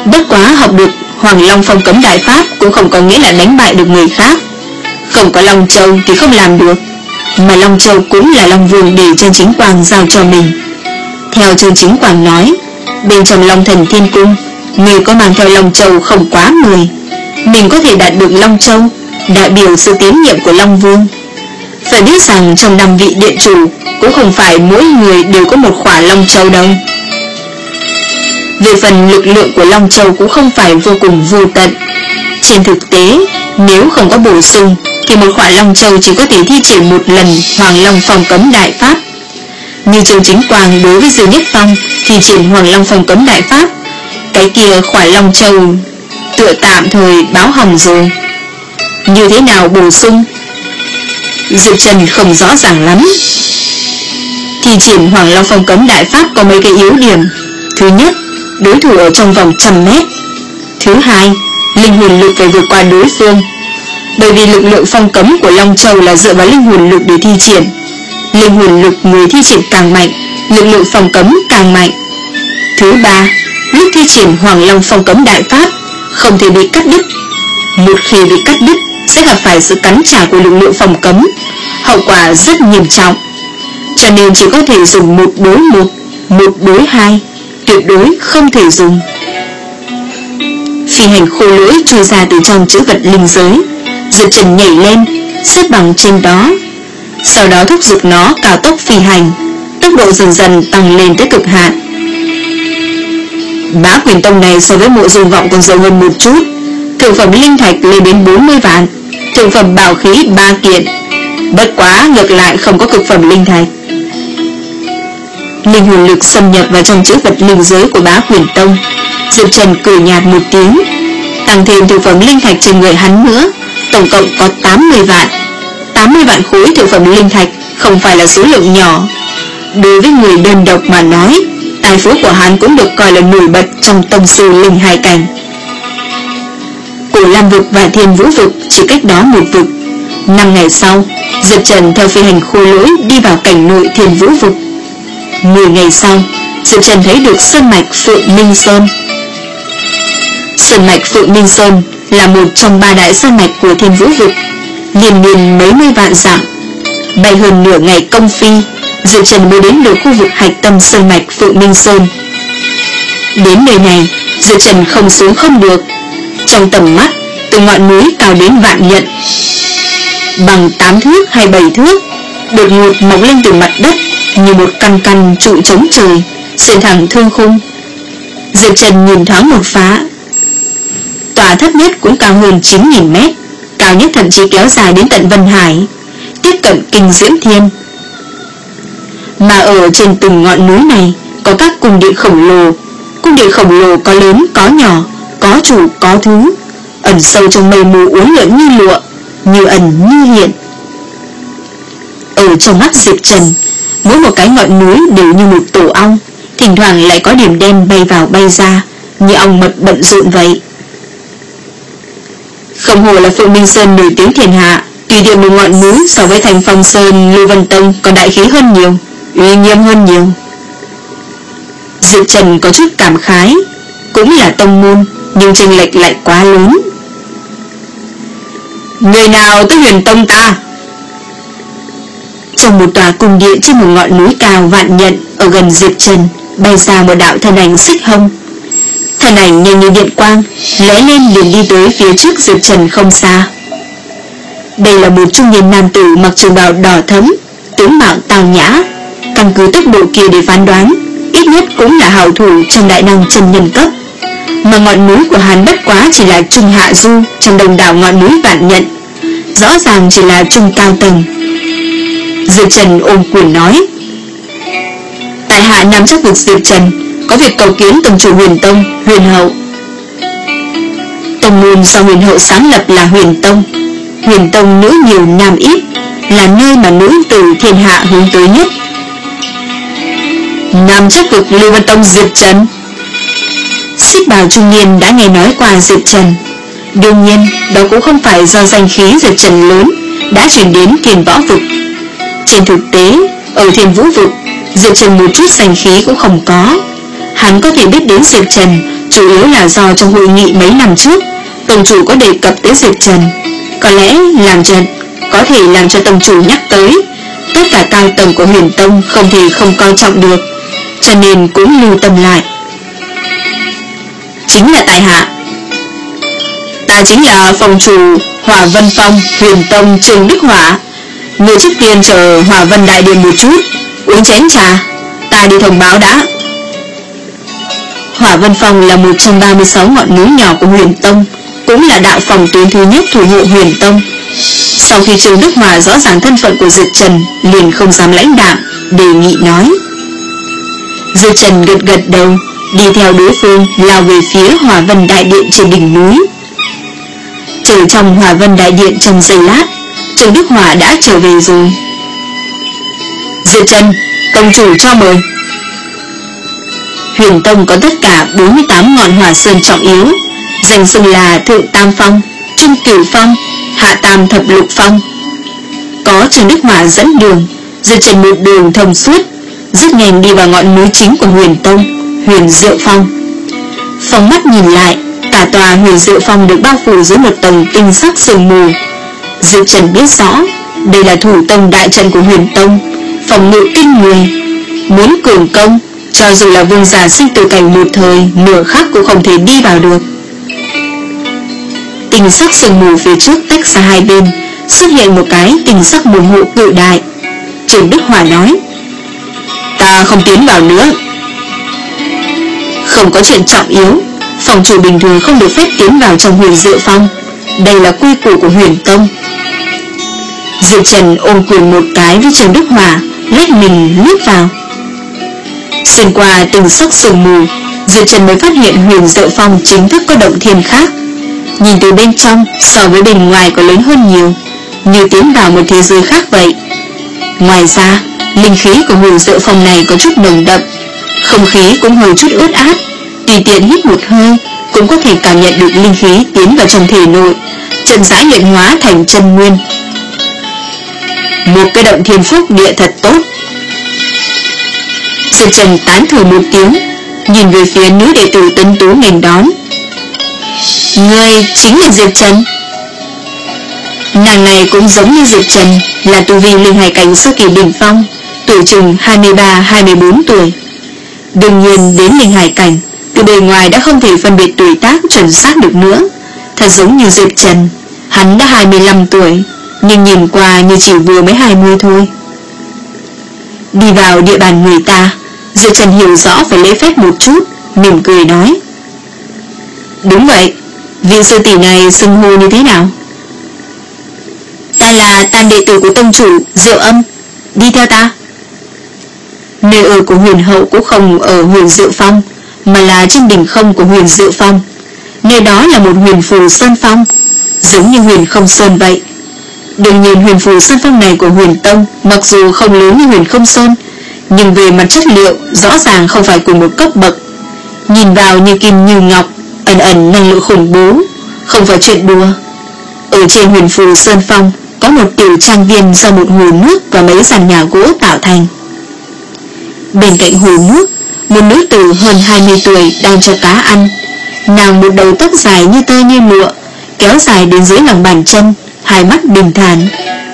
Bất quá học được Hoàng Long Phong Cấm Đại Pháp cũng không có nghĩa là đánh bại được người khác. Không có Long Châu thì không làm được, mà Long Châu cũng là Long Vương để Trương Chính Quang giao cho mình. Theo Trương Chính Quang nói, bên trong Long Thần Thiên Cung, người có mang theo Long Châu không quá mười, mình có thể đạt được Long Châu, đại biểu sự tín nhiệm của Long Vương. Phải biết rằng trong năm vị điện chủ cũng không phải mỗi người đều có một khỏa Long Châu đâu. Về phần lực lượng của Long Châu cũng không phải vô cùng vô tận. Trên thực tế, nếu không có bổ sung thì một khỏa Long Châu chỉ có thể thi triển một lần Hoàng Long Phong Cấm Đại Pháp. Như Trương Chính Quang đối với Dư Nhất Phong thi triển Hoàng Long Phong Cấm Đại Pháp, cái kia khỏa Long Châu tựa tạm thời báo hỏng rồi. Như thế nào bổ sung, Diệp Trần không rõ ràng lắm. Thi triển Hoàng Long Phong Cấm Đại Pháp có mấy cái yếu điểm. Thứ nhất, đối thủ ở trong vòng trăm mét. Thứ hai, linh hồn lực phải vượt qua đối phương, bởi vì lực lượng phong cấm của Long Châu là dựa vào linh hồn lực để thi triển. Linh hồn lực người thi triển càng mạnh, lực lượng phong cấm càng mạnh. Thứ ba, lúc thi triển Hoàng Long Phong Cấm Đại Pháp không thể bị cắt đứt. Một khi bị cắt đứt sẽ gặp phải sự cắn trả của lực lượng phong cấm, hậu quả rất nghiêm trọng. Cho nên chỉ có thể dùng một đối một, một đối hai, tuyệt đối không thể dùng. Phi hành khô lỗi chui ra từ trong chữ vật linh giới. Diệp Trần nhảy lên, xếp bằng trên đó, sau đó thúc giục nó cao tốc phi hành, tốc độ dần dần tăng lên tới cực hạn. Bá Quyền Tông này so với Mộ Dung Vọng còn giàu hơn một chút. Thượng phẩm linh thạch lên đến bốn mươi vạn, thượng phẩm bảo khí ba kiện. Bất quá ngược lại không có cực phẩm linh thạch. Linh hồn lực xâm nhập vào trong chữ vật linh giới của Bá Quyền Tông. Diệp Trần cười nhạt một tiếng, tăng thêm thượng phẩm linh thạch trên người hắn nữa, tổng cộng có tám mươi vạn. tám mươi vạn khối thượng phẩm linh thạch không phải là số lượng nhỏ. Đối với người đơn độc mà nói, tài phú của hắn cũng được coi là nổi bật trong tông sư linh hai cảnh. Cổ Lam vực và Thiên Vũ vực chỉ cách đó một vực. Năm ngày sau, Diệp Trần theo phi hành khô lỗi đi vào cảnh nội Thiên Vũ vực. Mười ngày sau, Diệp Trần thấy được sơn mạch Phượng Minh Sơn. Sơn mạch Phượng Minh Sơn là một trong ba đại sơn mạch của Thiên Vũ vực, liên miên mấy mươi vạn dặm. Bay hơn nửa ngày công phi, Diệp Trần mới đến được khu vực hạch tâm sơn mạch Phượng Minh Sơn. Đến nơi này, Diệp Trần không xuống không được. Trong tầm mắt, từ ngọn núi cao đến vạn nhận, bằng tám thước hay bảy thước, đột ngột mọc lên từ mặt đất như một căn căn trụ chống trời, xuyên thẳng thương khung. Diệp Trần nhìn thoáng một phá, tòa thấp nhất cũng cao hơn chín nghìn mét, cao nhất thậm chí kéo dài đến tận Vân Hải, tiếp cận Kinh Diễm Thiên. Mà ở trên từng ngọn núi này có các cung điện khổng lồ. Cung điện khổng lồ có lớn có nhỏ, có chủ có thú, ẩn sâu trong mây mù uốn lượn như lụa, như ẩn như hiện. Ở trong mắt Diệp Trần, mỗi một cái ngọn núi đều như một tổ ong, thỉnh thoảng lại có điểm đen bay vào bay ra, như ong mật bận rộn vậy. Không hồ là Phượng Minh Sơn nổi tiếng thiên hạ, tùy tiện một ngọn núi so với Thành Phong Sơn, Lưu Vân Tông còn đại khí hơn nhiều, uy nghiêm hơn nhiều. Diệp Trần có chút cảm khái, cũng là tông môn, nhưng chênh lệch lại quá lớn. Người nào tới Huyền Tông ta? Trong một tòa cung điện trên một ngọn núi cao vạn nhận ở gần Diệp Trần, bay ra một đạo thân ảnh xích hồng. Thân ảnh nhanh như điện quang, lóe lên liền đi tới phía trước Diệp Trần không xa. Đây là một trung niên nam tử mặc trường bào đỏ thẫm, tướng mạo tào nhã. Căn cứ tốc độ kia để phán đoán, ít nhất cũng là hảo thủ trong đại năng chân nhân cấp. Mà ngọn núi của hắn bất quá chỉ là trung hạ du trong đồng đảo ngọn núi vạn nhận, rõ ràng chỉ là trung cao tầng. Diệp Trần ôm quyền nói: tại hạ Nam Chắc Vực Diệp Trần, có việc cầu kiến tông chủ Huyền Tông, Huyền Hậu. Tông môn do Huyền Hậu sáng lập là Huyền Tông. Huyền Tông nữ nhiều nam ít, là nơi mà nữ tử thiên hạ hướng tới nhất. Nam Chắc Vực Lưu Vân Tông Diệp Trần. Xích bào trung niên đã nghe nói qua Diệp Trần. Đương nhiên đó cũng không phải do danh khí Diệp Trần lớn đã chuyển đến Thiên Võ Vực. Trên thực tế, ở Thiên Vũ Vực, Diệp Trần một chút danh khí cũng không có. Hắn có thể biết đến Diệp Trần Chủ yếu là do trong hội nghị mấy năm trước tông chủ có đề cập tới Diệp Trần. Có lẽ làm cho Có thể làm cho tông chủ nhắc tới, tất cả cao tầng của Huyền Tông không thể không coi trọng được, cho nên cũng lưu tâm lại. Chính là tại hạ. Ta chính là phòng chủ Hỏa Vân Phong Huyền Tông Trường Đức Hỏa. Người trước tiên chờ Hỏa Vân Đại Điện một chút, uống chén trà, ta đi thông báo đã. Hỏa Vân Phong là một trong ba mươi sáu ngọn núi nhỏ của Huyền Tông, cũng là đạo phòng tuyến thứ nhất thủ hộ Huyền Tông. Sau khi Trường Đức Hỏa rõ ràng thân phận của Diệp Trần, liền không dám lãnh đạm, đề nghị nói. Diệp Trần gật gật đầu, đi theo đối phương lao về phía Hỏa Vân Đại Điện trên đỉnh núi. Chờ trong Hỏa Vân Đại Điện trong giây lát, Trường Đức Hỏa đã trở về rồi. Diệp Trần, tông chủ cho mời. Huyền Tông có tất cả bốn mươi tám ngọn hỏa sơn trọng yếu, danh xưng là Thượng Tam Phong, Trung Cửu Phong, Hạ Tam Thập Lục Phong. Có Trường Đức Hỏa dẫn đường, Diệp Trần một đường thông suốt, rất nhanh đi vào ngọn núi chính của Huyền Tông, Huyền Diệu Phong. Phóng mắt nhìn lại, cả tòa Huyền Diệu Phong được bao phủ dưới một tầng tinh sắc sương mù. Diệp Trần biết rõ, đây là thủ tông đại trận của Huyền Tông, phòng ngự kinh người. Muốn cường công, cho dù là vương giả sinh tử cảnh một thời, nửa khắc cũng không thể đi vào được. Tinh sắc sương mù phía trước tách ra hai bên, xuất hiện một cái tinh sắc môn hộ cự đại. Trường Đức Hỏa nói, ta không tiến vào nữa. Không có chuyện trọng yếu, phòng chủ bình thường không được phép tiến vào trong Huyền Diệu Phong, đây là quy củ của Huyền Tông. Diệp Trần ôm quyền một cái với Trường Đức Hỏa, lách mình lướt vào. Xuyên qua từng sắc sương mù, Diệp Trần mới phát hiện Huyền Diệu Phong chính thức có động thiên khác. Nhìn từ bên trong so với bên ngoài có lớn hơn nhiều, như tiến vào một thế giới khác vậy. Ngoài ra, linh khí của Huyền Diệu Phong này có chút nồng đậm, không khí cũng hơi chút ướt át, tùy tiện hít một hơi cũng có thể cảm nhận được linh khí tiến vào trong thể nội, chậm rãi luyện hóa thành chân nguyên. Một cái động thiên phúc địa thật tốt. Diệp Trần tán thưởng một tiếng, nhìn về phía nữ đệ tử Tân Tú nghênh đón. Người chính là Diệp Trần. Nàng này cũng giống như Diệp Trần, là tu vi linh hải cảnh sơ kỳ đỉnh phong, tuổi chừng hai mươi ba hai mươi bốn tuổi. Đương nhiên đến linh hải cảnh, từ bề ngoài đã không thể phân biệt tuổi tác chuẩn xác được nữa. Thật giống như Diệp Trần, hắn đã hai mươi lăm tuổi, nhưng nhìn qua như chỉ vừa mới hai mươi thôi. Đi vào địa bàn người ta, Diệp Trần hiểu rõ phải lễ phép một chút, mỉm cười nói. Đúng vậy, vị sư tỷ này xưng hô như thế nào? Ta là tam đệ tử của tông chủ Diệu Âm, đi theo ta. Nơi ở của Huyền Hậu cũng không ở Huyền Diệu Phong, mà là trên đỉnh không của Huyền Diệu Phong. Nơi đó là một huyền phù sơn phong, giống như huyền không sơn vậy. Đương nhiên huyền phù sơn phong này của Huyền Tông mặc dù không lớn như huyền không sơn, nhưng về mặt chất liệu rõ ràng không phải cùng một cấp bậc. Nhìn vào như kim như ngọc, ẩn ẩn năng lượng khủng bố, không phải chuyện đùa. Ở trên huyền phù sơn phong có một tiểu trang viên do một hồ nước và mấy dàn nhà gỗ tạo thành. Bên cạnh hồ nước, một nữ tử hơn hai mươi tuổi đang cho cá ăn. Nàng một đầu tóc dài như tơ như lụa, kéo dài đến dưới lòng bàn chân, hai mắt bình thản.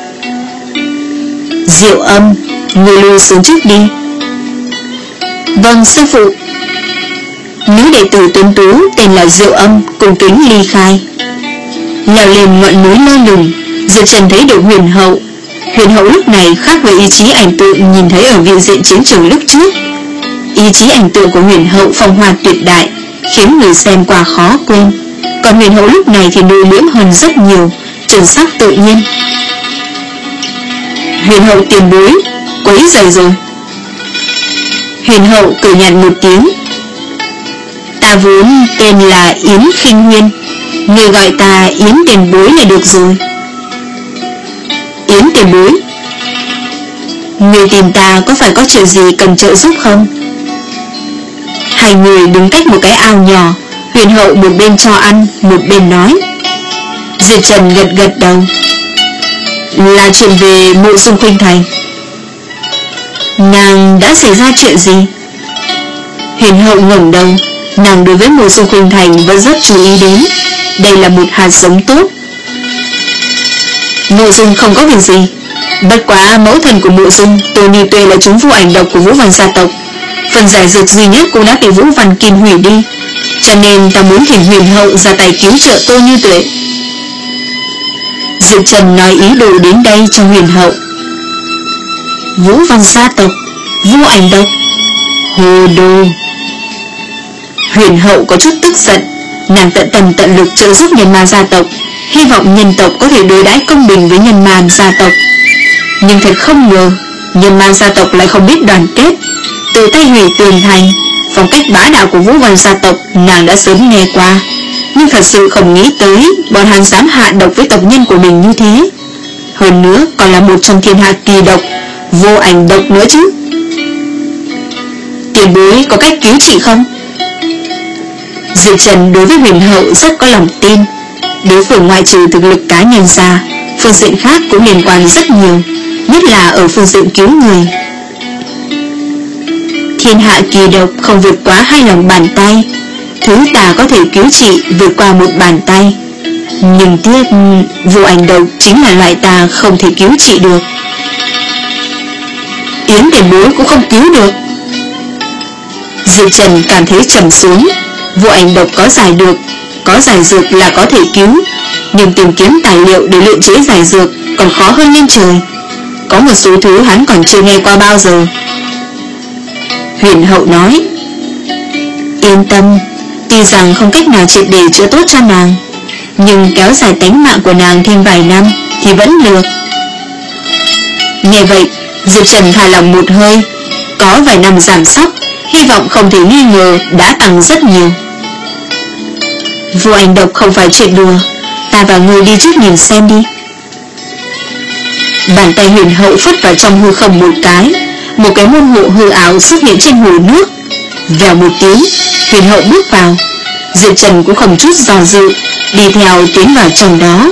Diệu Âm, người lui xuống trước đi. Vâng sư phụ. Nữ đệ tử tuấn tú tên là Diệu Âm cùng kính ly khai. Leo lên ngọn núi lơ lửng, Diệp Trần thấy được Huyền Hậu. Huyền Hậu lúc này khác với ý chí ảnh tượng nhìn thấy ở vị diện chiến trường lúc trước. Ý chí ảnh tượng của Huyền Hậu phong hoa tuyệt đại, khiến người xem qua khó quên. Còn Huyền Hậu lúc này thì nội liễm hơn rất nhiều, trần sắc tự nhiên. Huyền Hậu tiền bối, quấy rầy rồi. Huyền Hậu cười nhạt một tiếng. Ta vốn tên là Yến Khinh Huyên, người gọi ta Yến tiền bối là được rồi. Yến tiền bối, người tìm ta có phải có chuyện gì cần trợ giúp không? Hai người đứng cách một cái ao nhỏ, Huyền Hậu một bên cho ăn, một bên nói. Diệp Trần gật gật đầu. Là chuyện về Mộ Dung Khuynh Thành. Nàng đã xảy ra chuyện gì? Huyền Hậu ngẩng đầu, Nàng đối với Mộ Dung Khuynh Thành vẫn rất chú ý đến. Đây là một hạt giống tốt. Mộ Dung không có việc gì. Bất quá mẫu thần của Mộ Dung, Tô Như Tuệ là chúng vu ảnh độc của Vũ Văn gia tộc. Phần giải dược duy nhất cũng đã bị Vũ Văn Kim hủy đi, cho nên ta muốn thỉnh huyền hậu ra tay cứu trợ Tô Như Tuệ. Diệp Trần nói ý đồ đến đây cho huyền hậu. Vũ Văn gia tộc, vu ảnh độc, hồ đồ. Huyền hậu có chút tức giận. Nàng tận tâm tận lực trợ giúp nhân ma gia tộc, hy vọng nhân tộc có thể đối đãi công bình với nhân ma gia tộc. Nhưng thật không ngờ, nhân ma gia tộc lại không biết đoàn kết, tự tay hủy tường thành. Phong cách bá đạo của Vũ Văn gia tộc nàng đã sớm nghe qua, nhưng thật sự không nghĩ tới bọn hắn dám hạ độc với tộc nhân của mình như thế. Hơn nữa còn là một trong thiên hạ kỳ độc, vô ảnh độc nữa chứ. Tiền bối có cách cứu trị không? Diệp Trần đối với huyền hậu rất có lòng tin. Đối phương ngoại trừ thực lực cá nhân ra, phương diện khác cũng liên quan rất nhiều, nhất là ở phương diện cứu người. Thiên hạ kỳ độc không vượt quá hai lòng bàn tay, thứ ta có thể cứu trị vượt qua một bàn tay. Nhưng tiếc vô ảnh độc chính là loại ta không thể cứu trị được. Yến tiền bối cũng không cứu được. Diệp Trần cảm thấy trầm xuống. Vô ảnh độc có giải được, có giải dược là có thể cứu, nhưng tìm kiếm tài liệu để luyện chế giải dược còn khó hơn lên trời. Có một số thứ hắn còn chưa nghe qua bao giờ. Huyền hậu nói, yên tâm, tuy rằng không cách nào triệt để chữa tốt cho nàng, nhưng kéo dài tánh mạng của nàng thêm vài năm thì vẫn được. Nghe vậy, Diệp Trần thả lòng một hơi. Có vài năm giảm sóc, hy vọng không thể nghi ngờ đã tăng rất nhiều. Vô ảnh độc không phải chuyện đùa, ta và ngươi đi trước nhìn xem đi. Bàn tay huyền hậu phất vào trong hư không một cái, một cái môn hộ hư ảo xuất hiện trên hồ nước. Vèo một tiếng, huyền hậu bước vào. Diệp Trần cũng không chút do dự, đi theo tiến vào trong đó.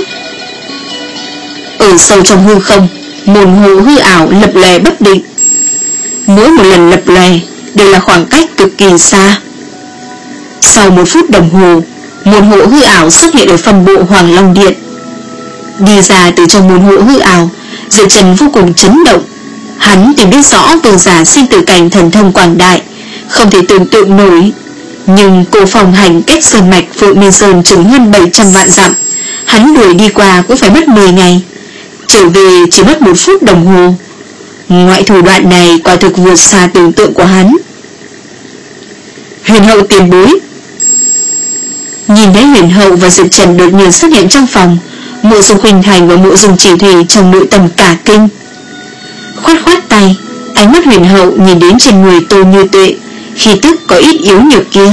Ở sâu trong hư không, môn hộ hư ảo lập lòe bất định. Mỗi một lần lập lòe đều là khoảng cách cực kỳ xa. Sau một phút đồng hồ, môn hộ hư ảo xuất hiện ở phần bộ Hoàng Long Điện. Đi ra từ trong môn hộ hư ảo, Diệp Trần vô cùng chấn động. Hắn tìm biết rõ cường giả sinh tử cảnh thần thông quảng đại, không thể tưởng tượng nổi. Nhưng cô phòng hành cách sơn mạch Phượng Minh Sơn chừng hơn bảy trăm vạn dặm, hắn đuổi đi qua cũng phải mất mười ngày, trở về chỉ mất một phút đồng hồ. Ngoại thủ đoạn này quả thực vượt xa tưởng tượng của hắn. Huyền hậu tiền bối. Nhìn thấy huyền hậu và Diệp Trần đột nhiên xuất hiện trong phòng, Mộ Dung Khuynh Thành và Mộ Dung Chỉ Thủy trong nội tâm cả kinh. Khoát khoát tay, ánh mắt huyền hậu nhìn đến trên người Tô Như Tuệ, khí tức có ít yếu nhược kia.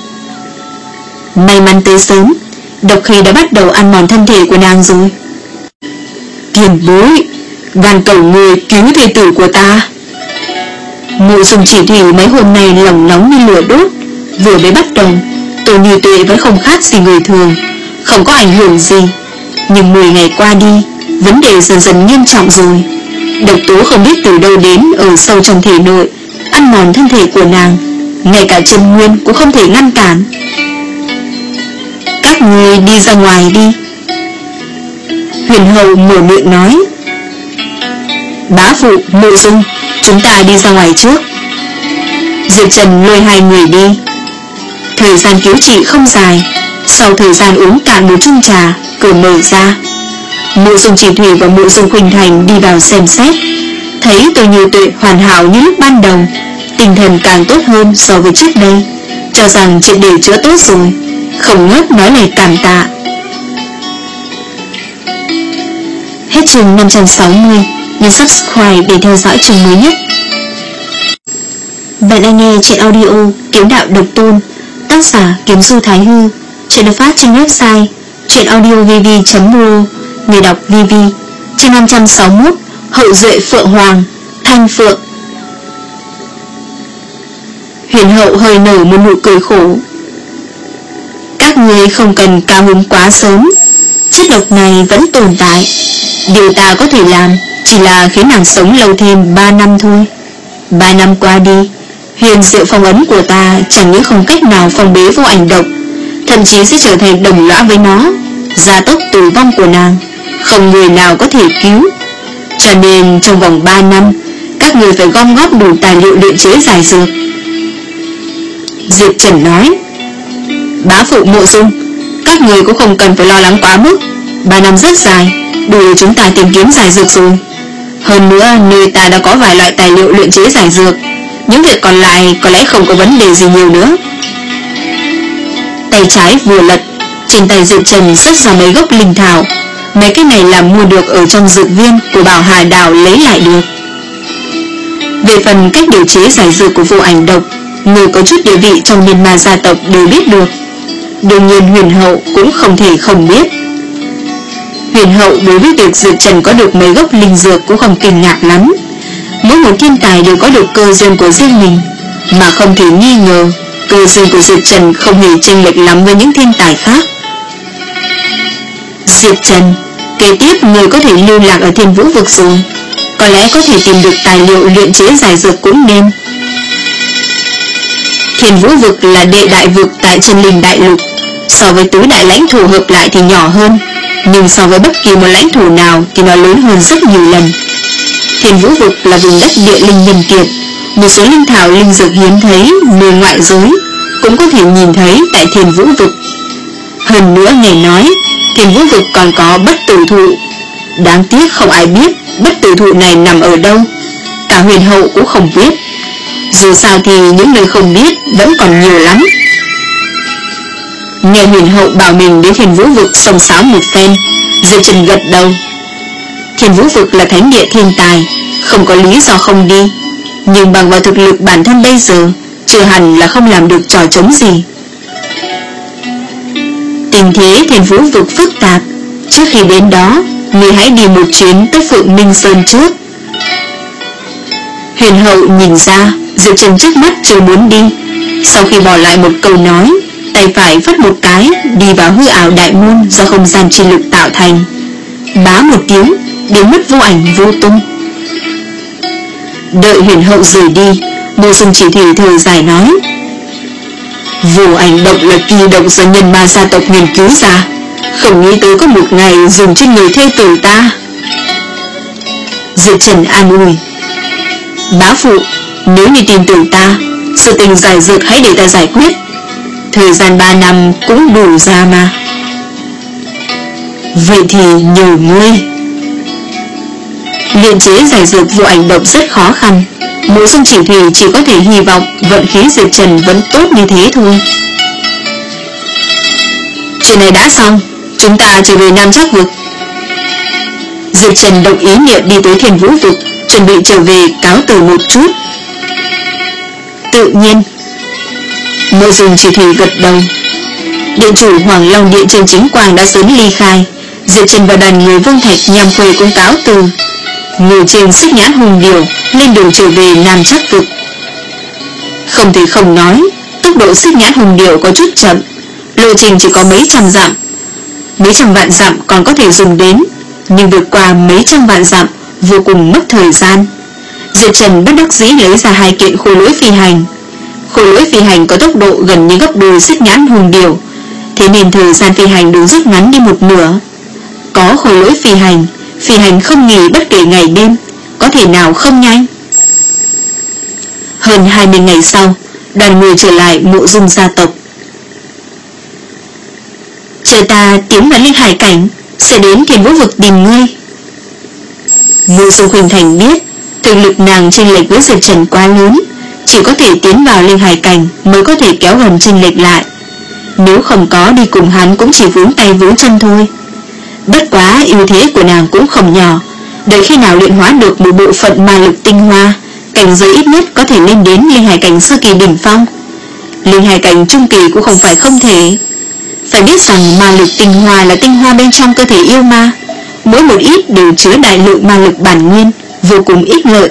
May mắn tới sớm, độc khí đã bắt đầu ăn mòn thân thể của nàng rồi. Tiền bối, van cầu người cứu thê tử của ta. Mộ Dung Chỉ Thủy mấy hôm nay lòng nóng như lửa đốt. Vừa mới bắt đầu, Tô Như Tuệ vẫn không khác gì người thường, không có ảnh hưởng gì. Nhưng mười ngày qua đi, vấn đề dần dần nghiêm trọng rồi. Độc tố không biết từ đâu đến ở sâu trong thể nội, ăn mòn thân thể của nàng, ngay cả chân nguyên cũng không thể ngăn cản. Các người đi ra ngoài đi. Huyền hậu mở miệng nói. Bá phụ, Mộ Dung, chúng ta đi ra ngoài trước. Diệp Trần lôi hai người đi. Thời gian cứu trị không dài. Sau thời gian uống cạn một chung trà, cửa mở ra. Mộ Dung Chỉ Thủy và Mộ Dung Khuynh Thành đi vào xem xét, thấy Tô Như Tuệ hoàn hảo như lúc ban đầu, tinh thần càng tốt hơn so với trước đây, cho rằng chuyện để chữa tốt rồi, không ngớt nói lời cảm tạ. Hết chương năm trăm sáu mươi. Nhấn subscribe để theo dõi chương mới nhất. Bạn đang nghe chuyện audio Kiếm Đạo Độc Tôn, tác giả Kiếm Du Thái Hư. Chuyện được phát trên website chuyenaudiovv chấm ro. Người đọc vê vê. Chương năm trăm sáu mươi mốt. Hậu duệ Phượng Hoàng, Thanh Phượng. Huyền hậu hơi nở một nụ cười khổ. Các người không cần cao hứng quá sớm, chất độc này vẫn tồn tại. Điều ta có thể làm chỉ là khiến nàng sống lâu thêm ba năm thôi. Ba năm qua đi, Huyền diệu phong ấn của ta chẳng những không cách nào phong bế vô ảnh độc, thậm chí sẽ trở thành đồng lõa với nó, gia tốc tử vong của nàng, không người nào có thể cứu. Cho nên trong vòng ba năm, các người phải gom góp đủ tài liệu luyện chế giải dược. Diệp Trần nói: Bá phụ Mộ Dung, các người cũng không cần phải lo lắng quá mức. Ba năm rất dài, đủ để chúng ta tìm kiếm giải dược rồi. Hơn nữa, nơi ta đã có vài loại tài liệu luyện chế giải dược, những việc còn lại có lẽ không có vấn đề gì nhiều nữa. Tay trái vừa lật, trên tay Diệp Trần xuất ra mấy gốc linh thảo. Mấy cái này là mua được ở trong dược viên của Bảo Hà Đảo lấy lại được. Về phần cách điều chế giải dược của vô ảnh độc, người có chút địa vị trong Miên Ma gia tộc đều biết được. Đương nhiên Huyền Hậu cũng không thể không biết. Huyền Hậu đối với việc Diệp Trần có được mấy gốc linh dược cũng không kinh ngạc lắm. Mỗi một thiên tài đều có được cơ duyên của riêng mình, mà không thể nghi ngờ cơ duyên của Diệp Trần không hề chênh lệch lắm với những thiên tài khác. Diệp Trần, kế tiếp người có thể lưu lạc ở Thiên Vũ vực rồi, có lẽ có thể tìm được tài liệu luyện chế giải dược cũng nên. Thiên Vũ vực là đệ đại vực tại Chân Linh Đại Lục, so với tứ đại lãnh thổ hợp lại thì nhỏ hơn, nhưng so với bất kỳ một lãnh thổ nào thì nó lớn hơn rất nhiều lần. Thiên Vũ vực là vùng đất địa linh nhân kiệt, một số linh thảo linh dược hiếm thấy nơi ngoại giới cũng có thể nhìn thấy tại Thiên Vũ vực. Hơn nữa nghe nói Thiên Vũ vực còn có bất tử thụ, đáng tiếc không ai biết bất tử thụ này nằm ở đâu, cả Huyền Hậu cũng không biết. Dù sao thì những nơi không biết vẫn còn nhiều lắm. Nghe Huyền Hậu bảo mình đến Thiên Vũ vực xông xáo một phen, Diệp Trần gật đầu. Thiên Vũ vực là thánh địa thiên tài, không có lý do không đi, nhưng bằng vào thực lực bản thân bây giờ, chưa hẳn là không làm được trò trống gì. Tình thế Thiên Vũ vực phức tạp, trước khi đến đó, người hãy đi một chuyến tới Phượng Minh Sơn trước. Huyền Hậu nhìn ra Diệp Trần trước mắt chưa muốn đi, sau khi bỏ lại một câu nói, tay phải phất một cái, đi vào hư ảo đại môn do không gian chi lực tạo thành. Bá một tiếng, biến mất vô ảnh vô tung. Đợi Huyền Hậu rời đi, Mộ Dung Chỉ Thủy thở dài nói: Vô ảnh độc là kỳ độc do nhân ma gia tộc nghiên cứu ra, không nghĩ tới có một ngày dùng trên người thê tử ta. Diệp Trần an ủi: Bá phụ, nếu như tin tưởng ta, sự tình giải dược hãy để ta giải quyết. Thời gian ba năm cũng đủ ra mà. Vậy thì nhờ ngươi. Luyện chế giải dược vô ảnh độc rất khó khăn, Mộ Dung Chỉ Thủy chỉ có thể hy vọng vận khí Diệp Trần vẫn tốt như thế thôi. Chuyện này đã xong, chúng ta trở về Nam Trác vực. Diệp Trần động ý niệm đi tới Thiên Vũ vực, chuẩn bị trở về cáo từ một chút. Tự nhiên. Mộ Dung Chỉ Thủy gật đầu. Điện chủ Hoàng Long Điện Trương Chính Quang đã sớm ly khai, Diệp Trần và đoàn người Vương Thạch nhằm khuê cũng cáo từ, ngồi trên xích nhãn hùng điểu lên đường trở về Nam Trác vực. Không thể không nói, tốc độ xích nhãn hùng điểu có chút chậm, lộ trình chỉ có mấy trăm dặm. Mấy trăm vạn dặm còn có thể dùng đến, nhưng vượt qua mấy trăm vạn dặm vô cùng mất thời gian. Diệp Trần bất đắc dĩ lấy ra hai kiện khôi lỗi phi hành. Khôi lỗi phi hành có tốc độ gần như gấp đôi xích nhãn hùng điểu, thế nên thời gian phi hành được rút ngắn đi một nửa. Có khôi lỗi phi hành, phi hành không nghỉ bất kể ngày đêm, có thể nào không nhanh. Hơn hai mươi ngày sau, đoàn người trở lại Mộ Dung gia tộc. Chờ ta tiến vào linh hải cảnh, sẽ đến Thiên Vũ vực tìm ngươi. Mộ Dung Khuynh Thành biết thực lực nàng chênh lệch với Diệp Trần quá lớn, chỉ có thể tiến vào linh hải cảnh mới có thể kéo gần chênh lệch lại. Nếu không có đi cùng hắn cũng chỉ vướng tay vướng chân thôi. Bất quá ưu thế của nàng cũng không nhỏ, đợi khi nào luyện hóa được một bộ phận ma lực tinh hoa, cảnh giới ít nhất có thể lên đến linh hải cảnh sơ kỳ đỉnh phong. Linh hải cảnh trung kỳ cũng không phải không thể. Phải biết rằng ma lực tinh hoa là tinh hoa bên trong cơ thể yêu ma, mỗi một ít đều chứa đại lượng ma lực bản nguyên, vô cùng ích lợi.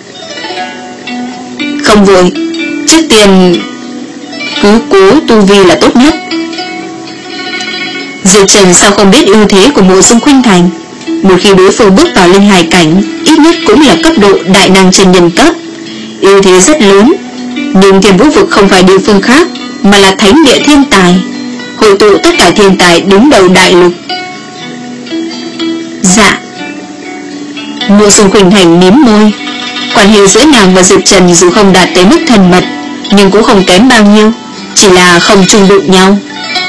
Không vội, trước tiên cứ cố tu vi là tốt nhất. Diệp Trần sao không biết ưu thế của Mộ Dung Khuynh Thành, một khi đối phương bước vào linh hải cảnh, ít nhất cũng là cấp độ đại năng chân nhân cấp, ưu thế rất lớn. Nhưng Thiên Vũ Vực không phải địa phương khác, mà là thánh địa thiên tài, hội tụ tất cả thiên tài đứng đầu đại lục. Dạ. Mộ Dung Khuynh Thành mím môi. Quan hệ giữa nàng và Diệp Trần dù không đạt tới mức thân mật, nhưng cũng không kém bao nhiêu, chỉ là không chung đụng nhau.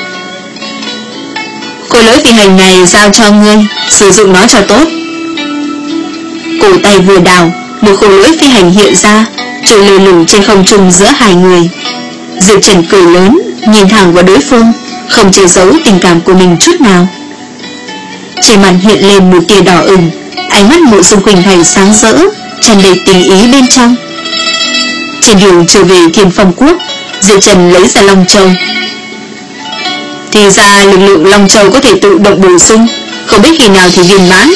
Khối lỗi phi hành này giao cho ngươi, sử dụng nó cho tốt. Cổ tay vừa đào, một khối lỗi phi hành hiện ra, trôi lơ lửng trên không trung giữa hai người. Diệp Trần cười lớn, nhìn thẳng vào đối phương, không che giấu tình cảm của mình chút nào. Trên mặt hiện lên một tia đỏ ửng, ánh mắt Mộ Dung Khuynh Thành sáng rỡ, tràn đầy tình ý bên trong. Trên đường trở về Thiên Phong Quốc, Diệp Trần lấy ra Long Châu. Thì ra lực lượng Long Châu có thể tự động bổ sung, không biết khi nào thì viên mãn.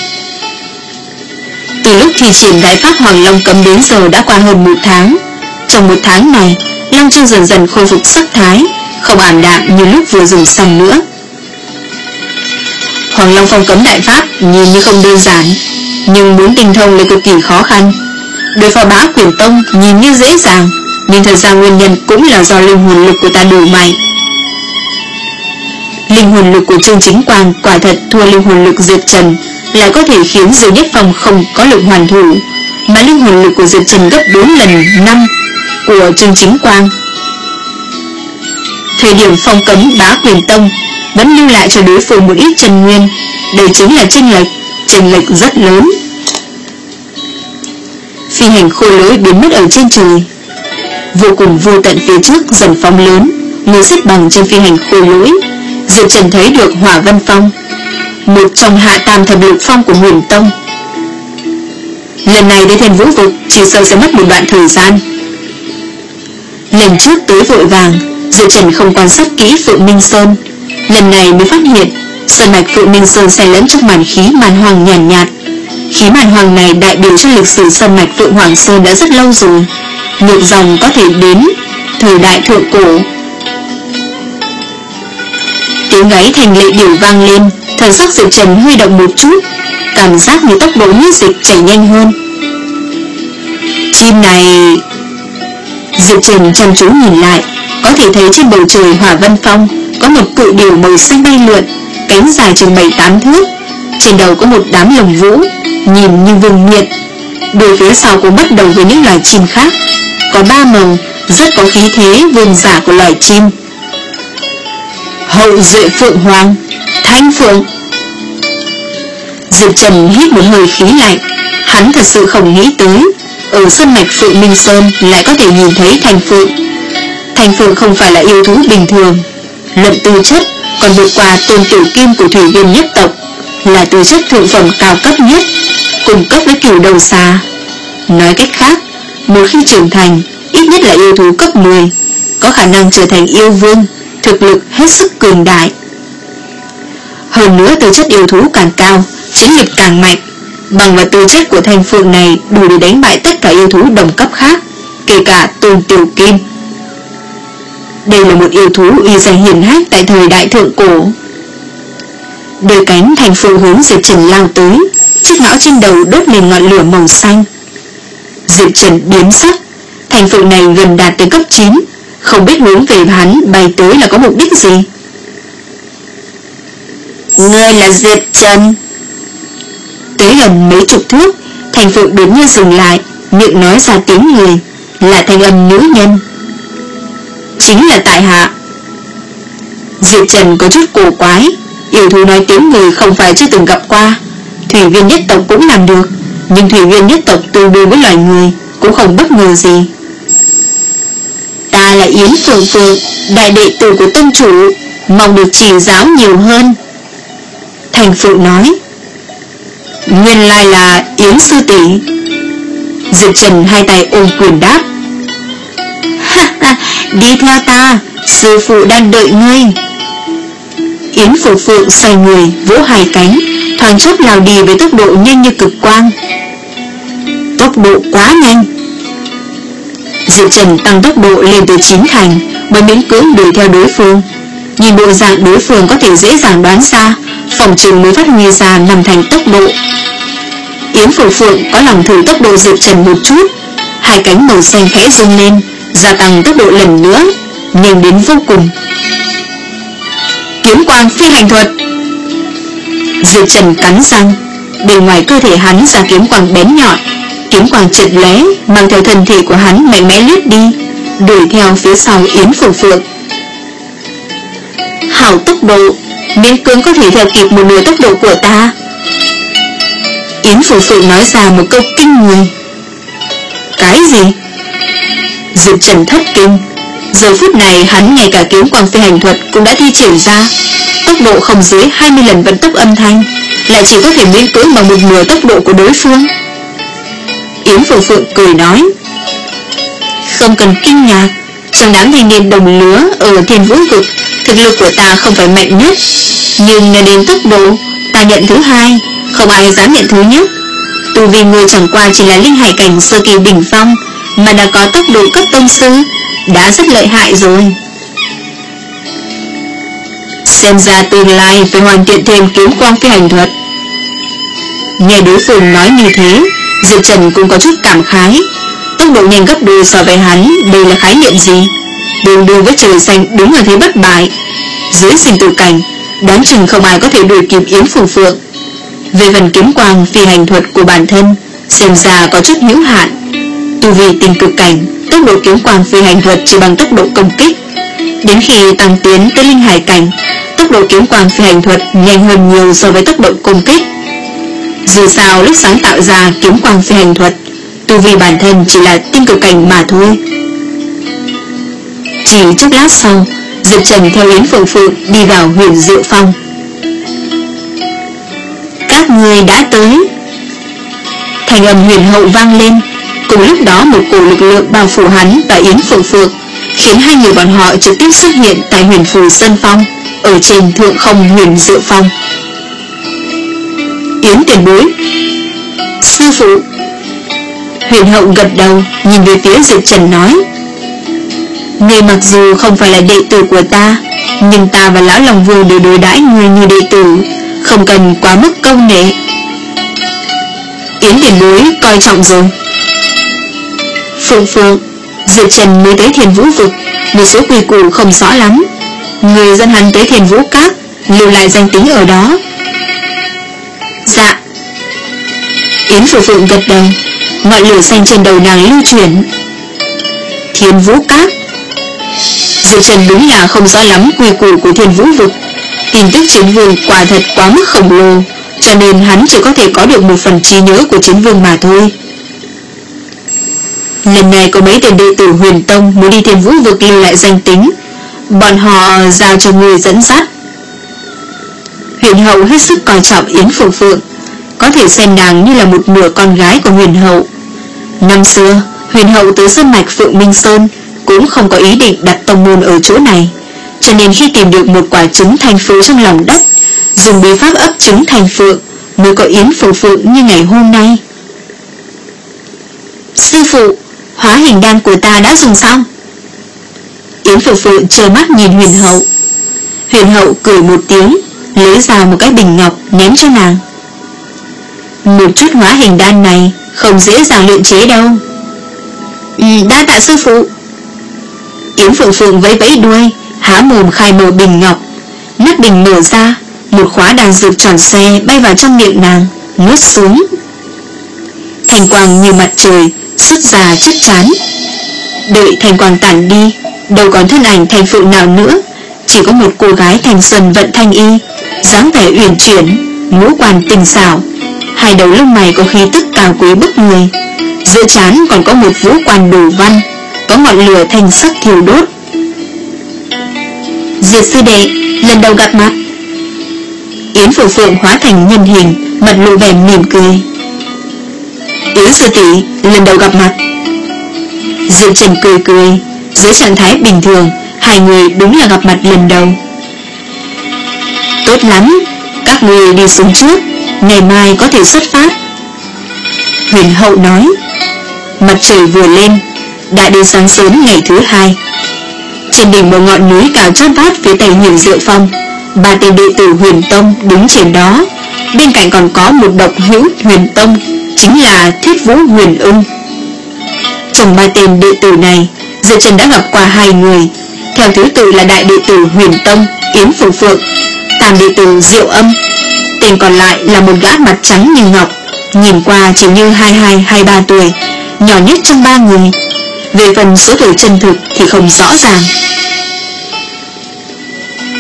Từ lúc thi triển đại pháp Hoàng Long Cấm đến giờ đã qua hơn một tháng. Trong một tháng này, Long Châu dần dần khôi phục sắc thái, không ảm đạm như lúc vừa dùng xong nữa. Hoàng Long Phong Cấm đại pháp nhìn như không đơn giản, nhưng muốn tinh thông lại cực kỳ khó khăn. Đối phó Bá Quyền Tông nhìn như dễ dàng, nhưng thật ra nguyên nhân cũng là do linh hồn lực của ta đủ mạnh. Linh hồn lực của Trương Chính Quang quả thật thua linh hồn lực Diệp Trần, lại có thể khiến Diệp Nhất Phong không có lực hoàn thủ, mà linh hồn lực của Diệp Trần gấp bốn lần năm của Trương Chính Quang. Thời điểm phong cấm Bá Quyền Tông vẫn lưu lại cho đối phương một ít chân nguyên, đây chính là chênh lệch, chênh lệch rất lớn. Phi hành khôi lỗi biến mất ở trên trời, vô cùng vô tận phía trước dần phóng lớn, ngồi xếp bằng trên phi hành khôi lỗi. Diệp Trần thấy được Hỏa Vân Phong, một trong hạ tam thập lục phong của Huyền Tông. Lần này đến Thiên Vũ Vực chỉ sợ sẽ mất một đoạn thời gian. Lần trước tới vội vàng, Diệp Trần không quan sát kỹ Phượng Minh Sơn, lần này mới phát hiện sơn mạch Phượng Minh Sơn xen lẫn trong màn khí màn hoàng nhàn nhạt, nhạt. Khí màn hoàng này đại biểu cho lịch sử sơn mạch Phượng Hoàng Sơn đã rất lâu rồi, ngược dòng có thể đến thời đại thượng cổ. Tiếng gáy thành lệ điểu vang lên, thần sắc Diệp Trần huy động một chút, cảm giác như tốc độ huyết dịch chảy nhanh hơn. Chim này... Diệp Trần chăm chú nhìn lại, có thể thấy trên bầu trời Hỏa Vân Phong có một cự điểu màu xanh bay lượn, cánh dài chừng bảy tám thước, trên đầu có một đám lồng vũ, nhìn như vương miện. Đuôi phía sau cũng bắt đầu với những loài chim khác, có ba màu, rất có khí thế vương giả của loài chim. Hậu duệ Phượng Hoàng, Thanh Phượng. Diệp Trần hít một hơi khí lạnh, hắn thật sự không nghĩ tới ở sơn mạch Phượng Minh Sơn lại có thể nhìn thấy Thanh Phượng. Thanh Phượng không phải là yêu thú bình thường, luận tư chất còn vượt qua Tôn Tiểu Kim của thủy viên nhất tộc, là tư chất thượng phẩm cao cấp nhất, cùng cấp với cửu đầu xà. Nói cách khác, một khi trưởng thành, ít nhất là yêu thú cấp mười, có khả năng trở thành yêu vương, thực lực hết sức cường đại. Hơn nữa tư chất yêu thú càng cao, chiến lực càng mạnh, bằng vào tư chất của Thanh Phượng này đủ để đánh bại tất cả yêu thú đồng cấp khác, kể cả Tôn Tiểu Kim. Đây là một yêu thú uy danh hiển hách tại thời đại thượng cổ. Đôi cánh Thanh Phượng hướng Diệp Trần lao tới, chiếc mão trên đầu đốt lên ngọn lửa màu xanh. Diệp Trần biến sắc, Thanh Phượng này gần đạt tới cấp chín, không biết hướng về hắn bay tới là có mục đích gì. Ngươi là Diệp Trần. Tới gần mấy chục thước, Thanh Phượng đột nhiên dừng lại, miệng nói ra tiếng người, là thanh âm nữ nhân. Chính là tại hạ. Diệp Trần có chút cổ quái, yêu thú nói tiếng người không phải chưa từng gặp qua. Thủy viên nhất tộc cũng làm được, nhưng thủy viên nhất tộc tương đương với loài người, cũng không bất ngờ gì. Ta là Yến Phượng Phượng, đại đệ tử của tông chủ, mong được chỉ giáo nhiều hơn. Thanh Phượng nói. Nguyên lai là Yến sư tỷ. Diệp Trần hai tay ôm quyền đáp. Đi theo ta, sư phụ đang đợi ngươi. Yến Phượng Phượng xoay người, vỗ hai cánh, thoáng chốc lao đi với tốc độ nhanh như cực quang. Tốc độ quá nhanh. Diệp Trần tăng tốc độ lên tới chín thành, mới miễn cưỡng đuổi theo đối phương. Nhìn bộ dạng đối phương có thể dễ dàng đoán ra, phòng trường mới phát huy ra năm thành tốc độ. Yến Phượng Phượng có lòng thử tốc độ Diệp Trần một chút, hai cánh màu xanh khẽ rung lên, gia tăng tốc độ lần nữa, nhanh đến vô cùng. Kiếm quang phi hành thuật. Diệp Trần cắn răng, bên ngoài cơ thể hắn ra kiếm quang bén nhọn, kiếm quang chợt lóe, mang theo thân thể của hắn mạnh mẽ lướt đi, đuổi theo phía sau Yến Phượng Phượng. Hảo tốc độ, miễn cưỡng có thể theo kịp một nửa tốc độ của ta. Yến Phượng Phượng nói ra một câu kinh người. Cái gì? Diệp Trần thất kinh. Giờ phút này hắn ngay cả kiếm quang phi hành thuật cũng đã thi triển ra, tốc độ không dưới hai mươi lần vận tốc âm thanh, lại chỉ có thể miễn cưỡng bằng một nửa tốc độ của đối phương. Yến Phượng Phượng cười nói, không cần kinh ngạc, trong đám thanh niên đồng lứa ở Thiên Vũ Vực, thực lực của ta không phải mạnh nhất, nhưng nói đến tốc độ, ta nhận thứ hai, không ai dám nhận thứ nhất. Tu vi người chẳng qua chỉ là linh hải cảnh sơ kỳ đỉnh phong, mà đã có tốc độ cấp tông sư, đã rất lợi hại rồi. Xem ra tương lai phải hoàn thiện thêm kiếm quang phi hành thuật. Nghe đối phương nói như thế, Diệp Trần cũng có chút cảm khái. Tốc độ nhanh gấp đôi so với hắn, đây là khái niệm gì? Đường đường với trời xanh đứng ở thế bất bại. Dưới sinh tử cảnh, đoán chừng không ai có thể đuổi kịp Yến Phượng Phượng. Về phần kiếm quang phi hành thuật của bản thân, xem ra có chút hữu hạn. Tu vi tình cực cảnh, tốc độ kiếm quang phi hành thuật chỉ bằng tốc độ công kích. Đến khi tăng tiến tới linh hải cảnh, tốc độ kiếm quang phi hành thuật nhanh hơn nhiều so với tốc độ công kích. Dù sao lúc sáng tạo ra kiếm quang phi hành thuật, tu vi bản thân chỉ là tinh cực cảnh mà thôi. Chỉ chốc lát sau, Diệp Trần theo Yến Phượng Phượng đi vào Huyền Diệu Phong. Các người đã tới. Thành âm huyền hậu vang lên. Cùng lúc đó một cổ lực lượng bao phủ hắn và Yến Phượng Phượng, khiến hai người bọn họ trực tiếp xuất hiện tại Huyền Phù Sơn Phong, ở trên thượng không Huyền Diệu Phong. Yến tiền bối. Sư phụ. Huyền hậu gật đầu, nhìn về phía Diệp Trần nói, người mặc dù không phải là đệ tử của ta, nhưng ta và Lão Long Vương đều đối đãi người như đệ tử, không cần quá mức câu nệ. Yến tiền bối coi trọng rồi. Phượng Phượng, Diệp Trần mới tới Thiên Vũ Vực, một số quy củ không rõ lắm, người dẫn hắn tới Thiên Vũ Các, lưu lại danh tính ở đó. Dạ. Yến Phượng Phượng gật đầu, ngọn lửa xanh trên đầu nàng lưu chuyển. Thiên Vũ Các. Diệp Trần đúng là không rõ lắm quy củ của Thiên Vũ Vực. Tin tức chiến vương quả thật quá mức khổng lồ, cho nên hắn chỉ có thể có được một phần trí nhớ của chiến vương mà thôi. Lần này có mấy tên đệ tử Huyền Tông muốn đi Thiên Vũ Vực lưu lại danh tính, bọn họ giao cho người dẫn dắt. Huyền hậu hết sức coi trọng Yến Phượng Phượng, có thể xem nàng như là một nửa con gái của huyền hậu. Năm xưa, huyền hậu tới sơn mạch Phượng Minh Sơn cũng không có ý định đặt tông môn ở chỗ này, cho nên khi tìm được một quả trứng thanh phượng trong lòng đất, dùng bí pháp ấp trứng thành phượng, mới có Yến Phượng Phượng như ngày hôm nay. Sư phụ, hóa hình đan của ta đã dùng xong. Yến Phượng Phượng trơ mắt nhìn huyền hậu. Huyền hậu cười một tiếng, lấy ra một cái bình ngọc ném cho nàng. Một chút hóa hình đan này không dễ dàng luyện chế đâu. Ừ, đa tạ sư phụ. Yến Phượng Phượng vẫy vẫy đuôi, há mồm khai mở bình ngọc. Nắp bình mở ra, một khóa đan dược tròn xe bay vào trong miệng nàng, nuốt xuống. Thanh quang như mặt trời xuất ra chất chán. Đợi thanh quang tản đi, đâu còn thân ảnh Thanh Phượng nào nữa, chỉ có một cô gái thanh xuân vận thanh y, dáng vẻ uyển chuyển, ngũ quan tinh xảo, hai đầu lông mày có khí tức cao quý bức người, giữa trán còn có một vũ quan đồ văn, có ngọn lửa thanh sắc thiêu đốt. Diệp sư đệ, lần đầu gặp mặt. Yến Phượng Phượng hóa thành nhân hình, mặt lộ vẻ mỉm cười. Yến sư tỷ, lần đầu gặp mặt. Diệp Trần cười cười, dưới trạng thái bình thường, hai người đúng là gặp mặt lần đầu. Tốt lắm, các người đi xuống trước, ngày mai có thể xuất phát. Huyền hậu nói. Mặt trời vừa lên, đã đến sáng sớm ngày thứ hai. Trên đỉnh một ngọn núi cao chót vót phía tây Huyền Diệu Phong, ba tên đệ tử Huyền Tông đứng trên đó, bên cạnh còn có một độc hữu Huyền Tông, chính là Thiết Vũ Huyền Ưng. Trong ba tên đệ tử này, Diệp Trần đã gặp qua hai người, theo thứ tự là đại đệ tử Huyền Tông Yến Phượng Phượng, tam đệ tử Diệu Âm. Tên còn lại là một gã mặt trắng như ngọc, nhìn qua chỉ như hai hai hai ba tuổi, nhỏ nhất trong ba người. Về phần số tuổi chân thực thì không rõ ràng.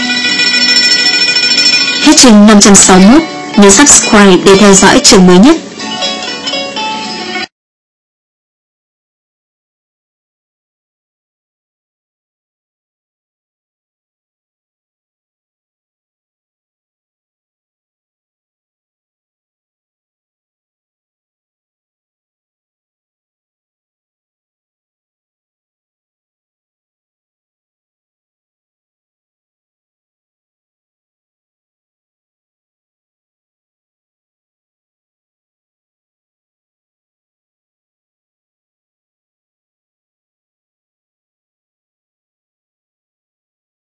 Hết chương năm trăm sáu mươi mốt. Nhớ subscribe để theo dõi chương mới nhất.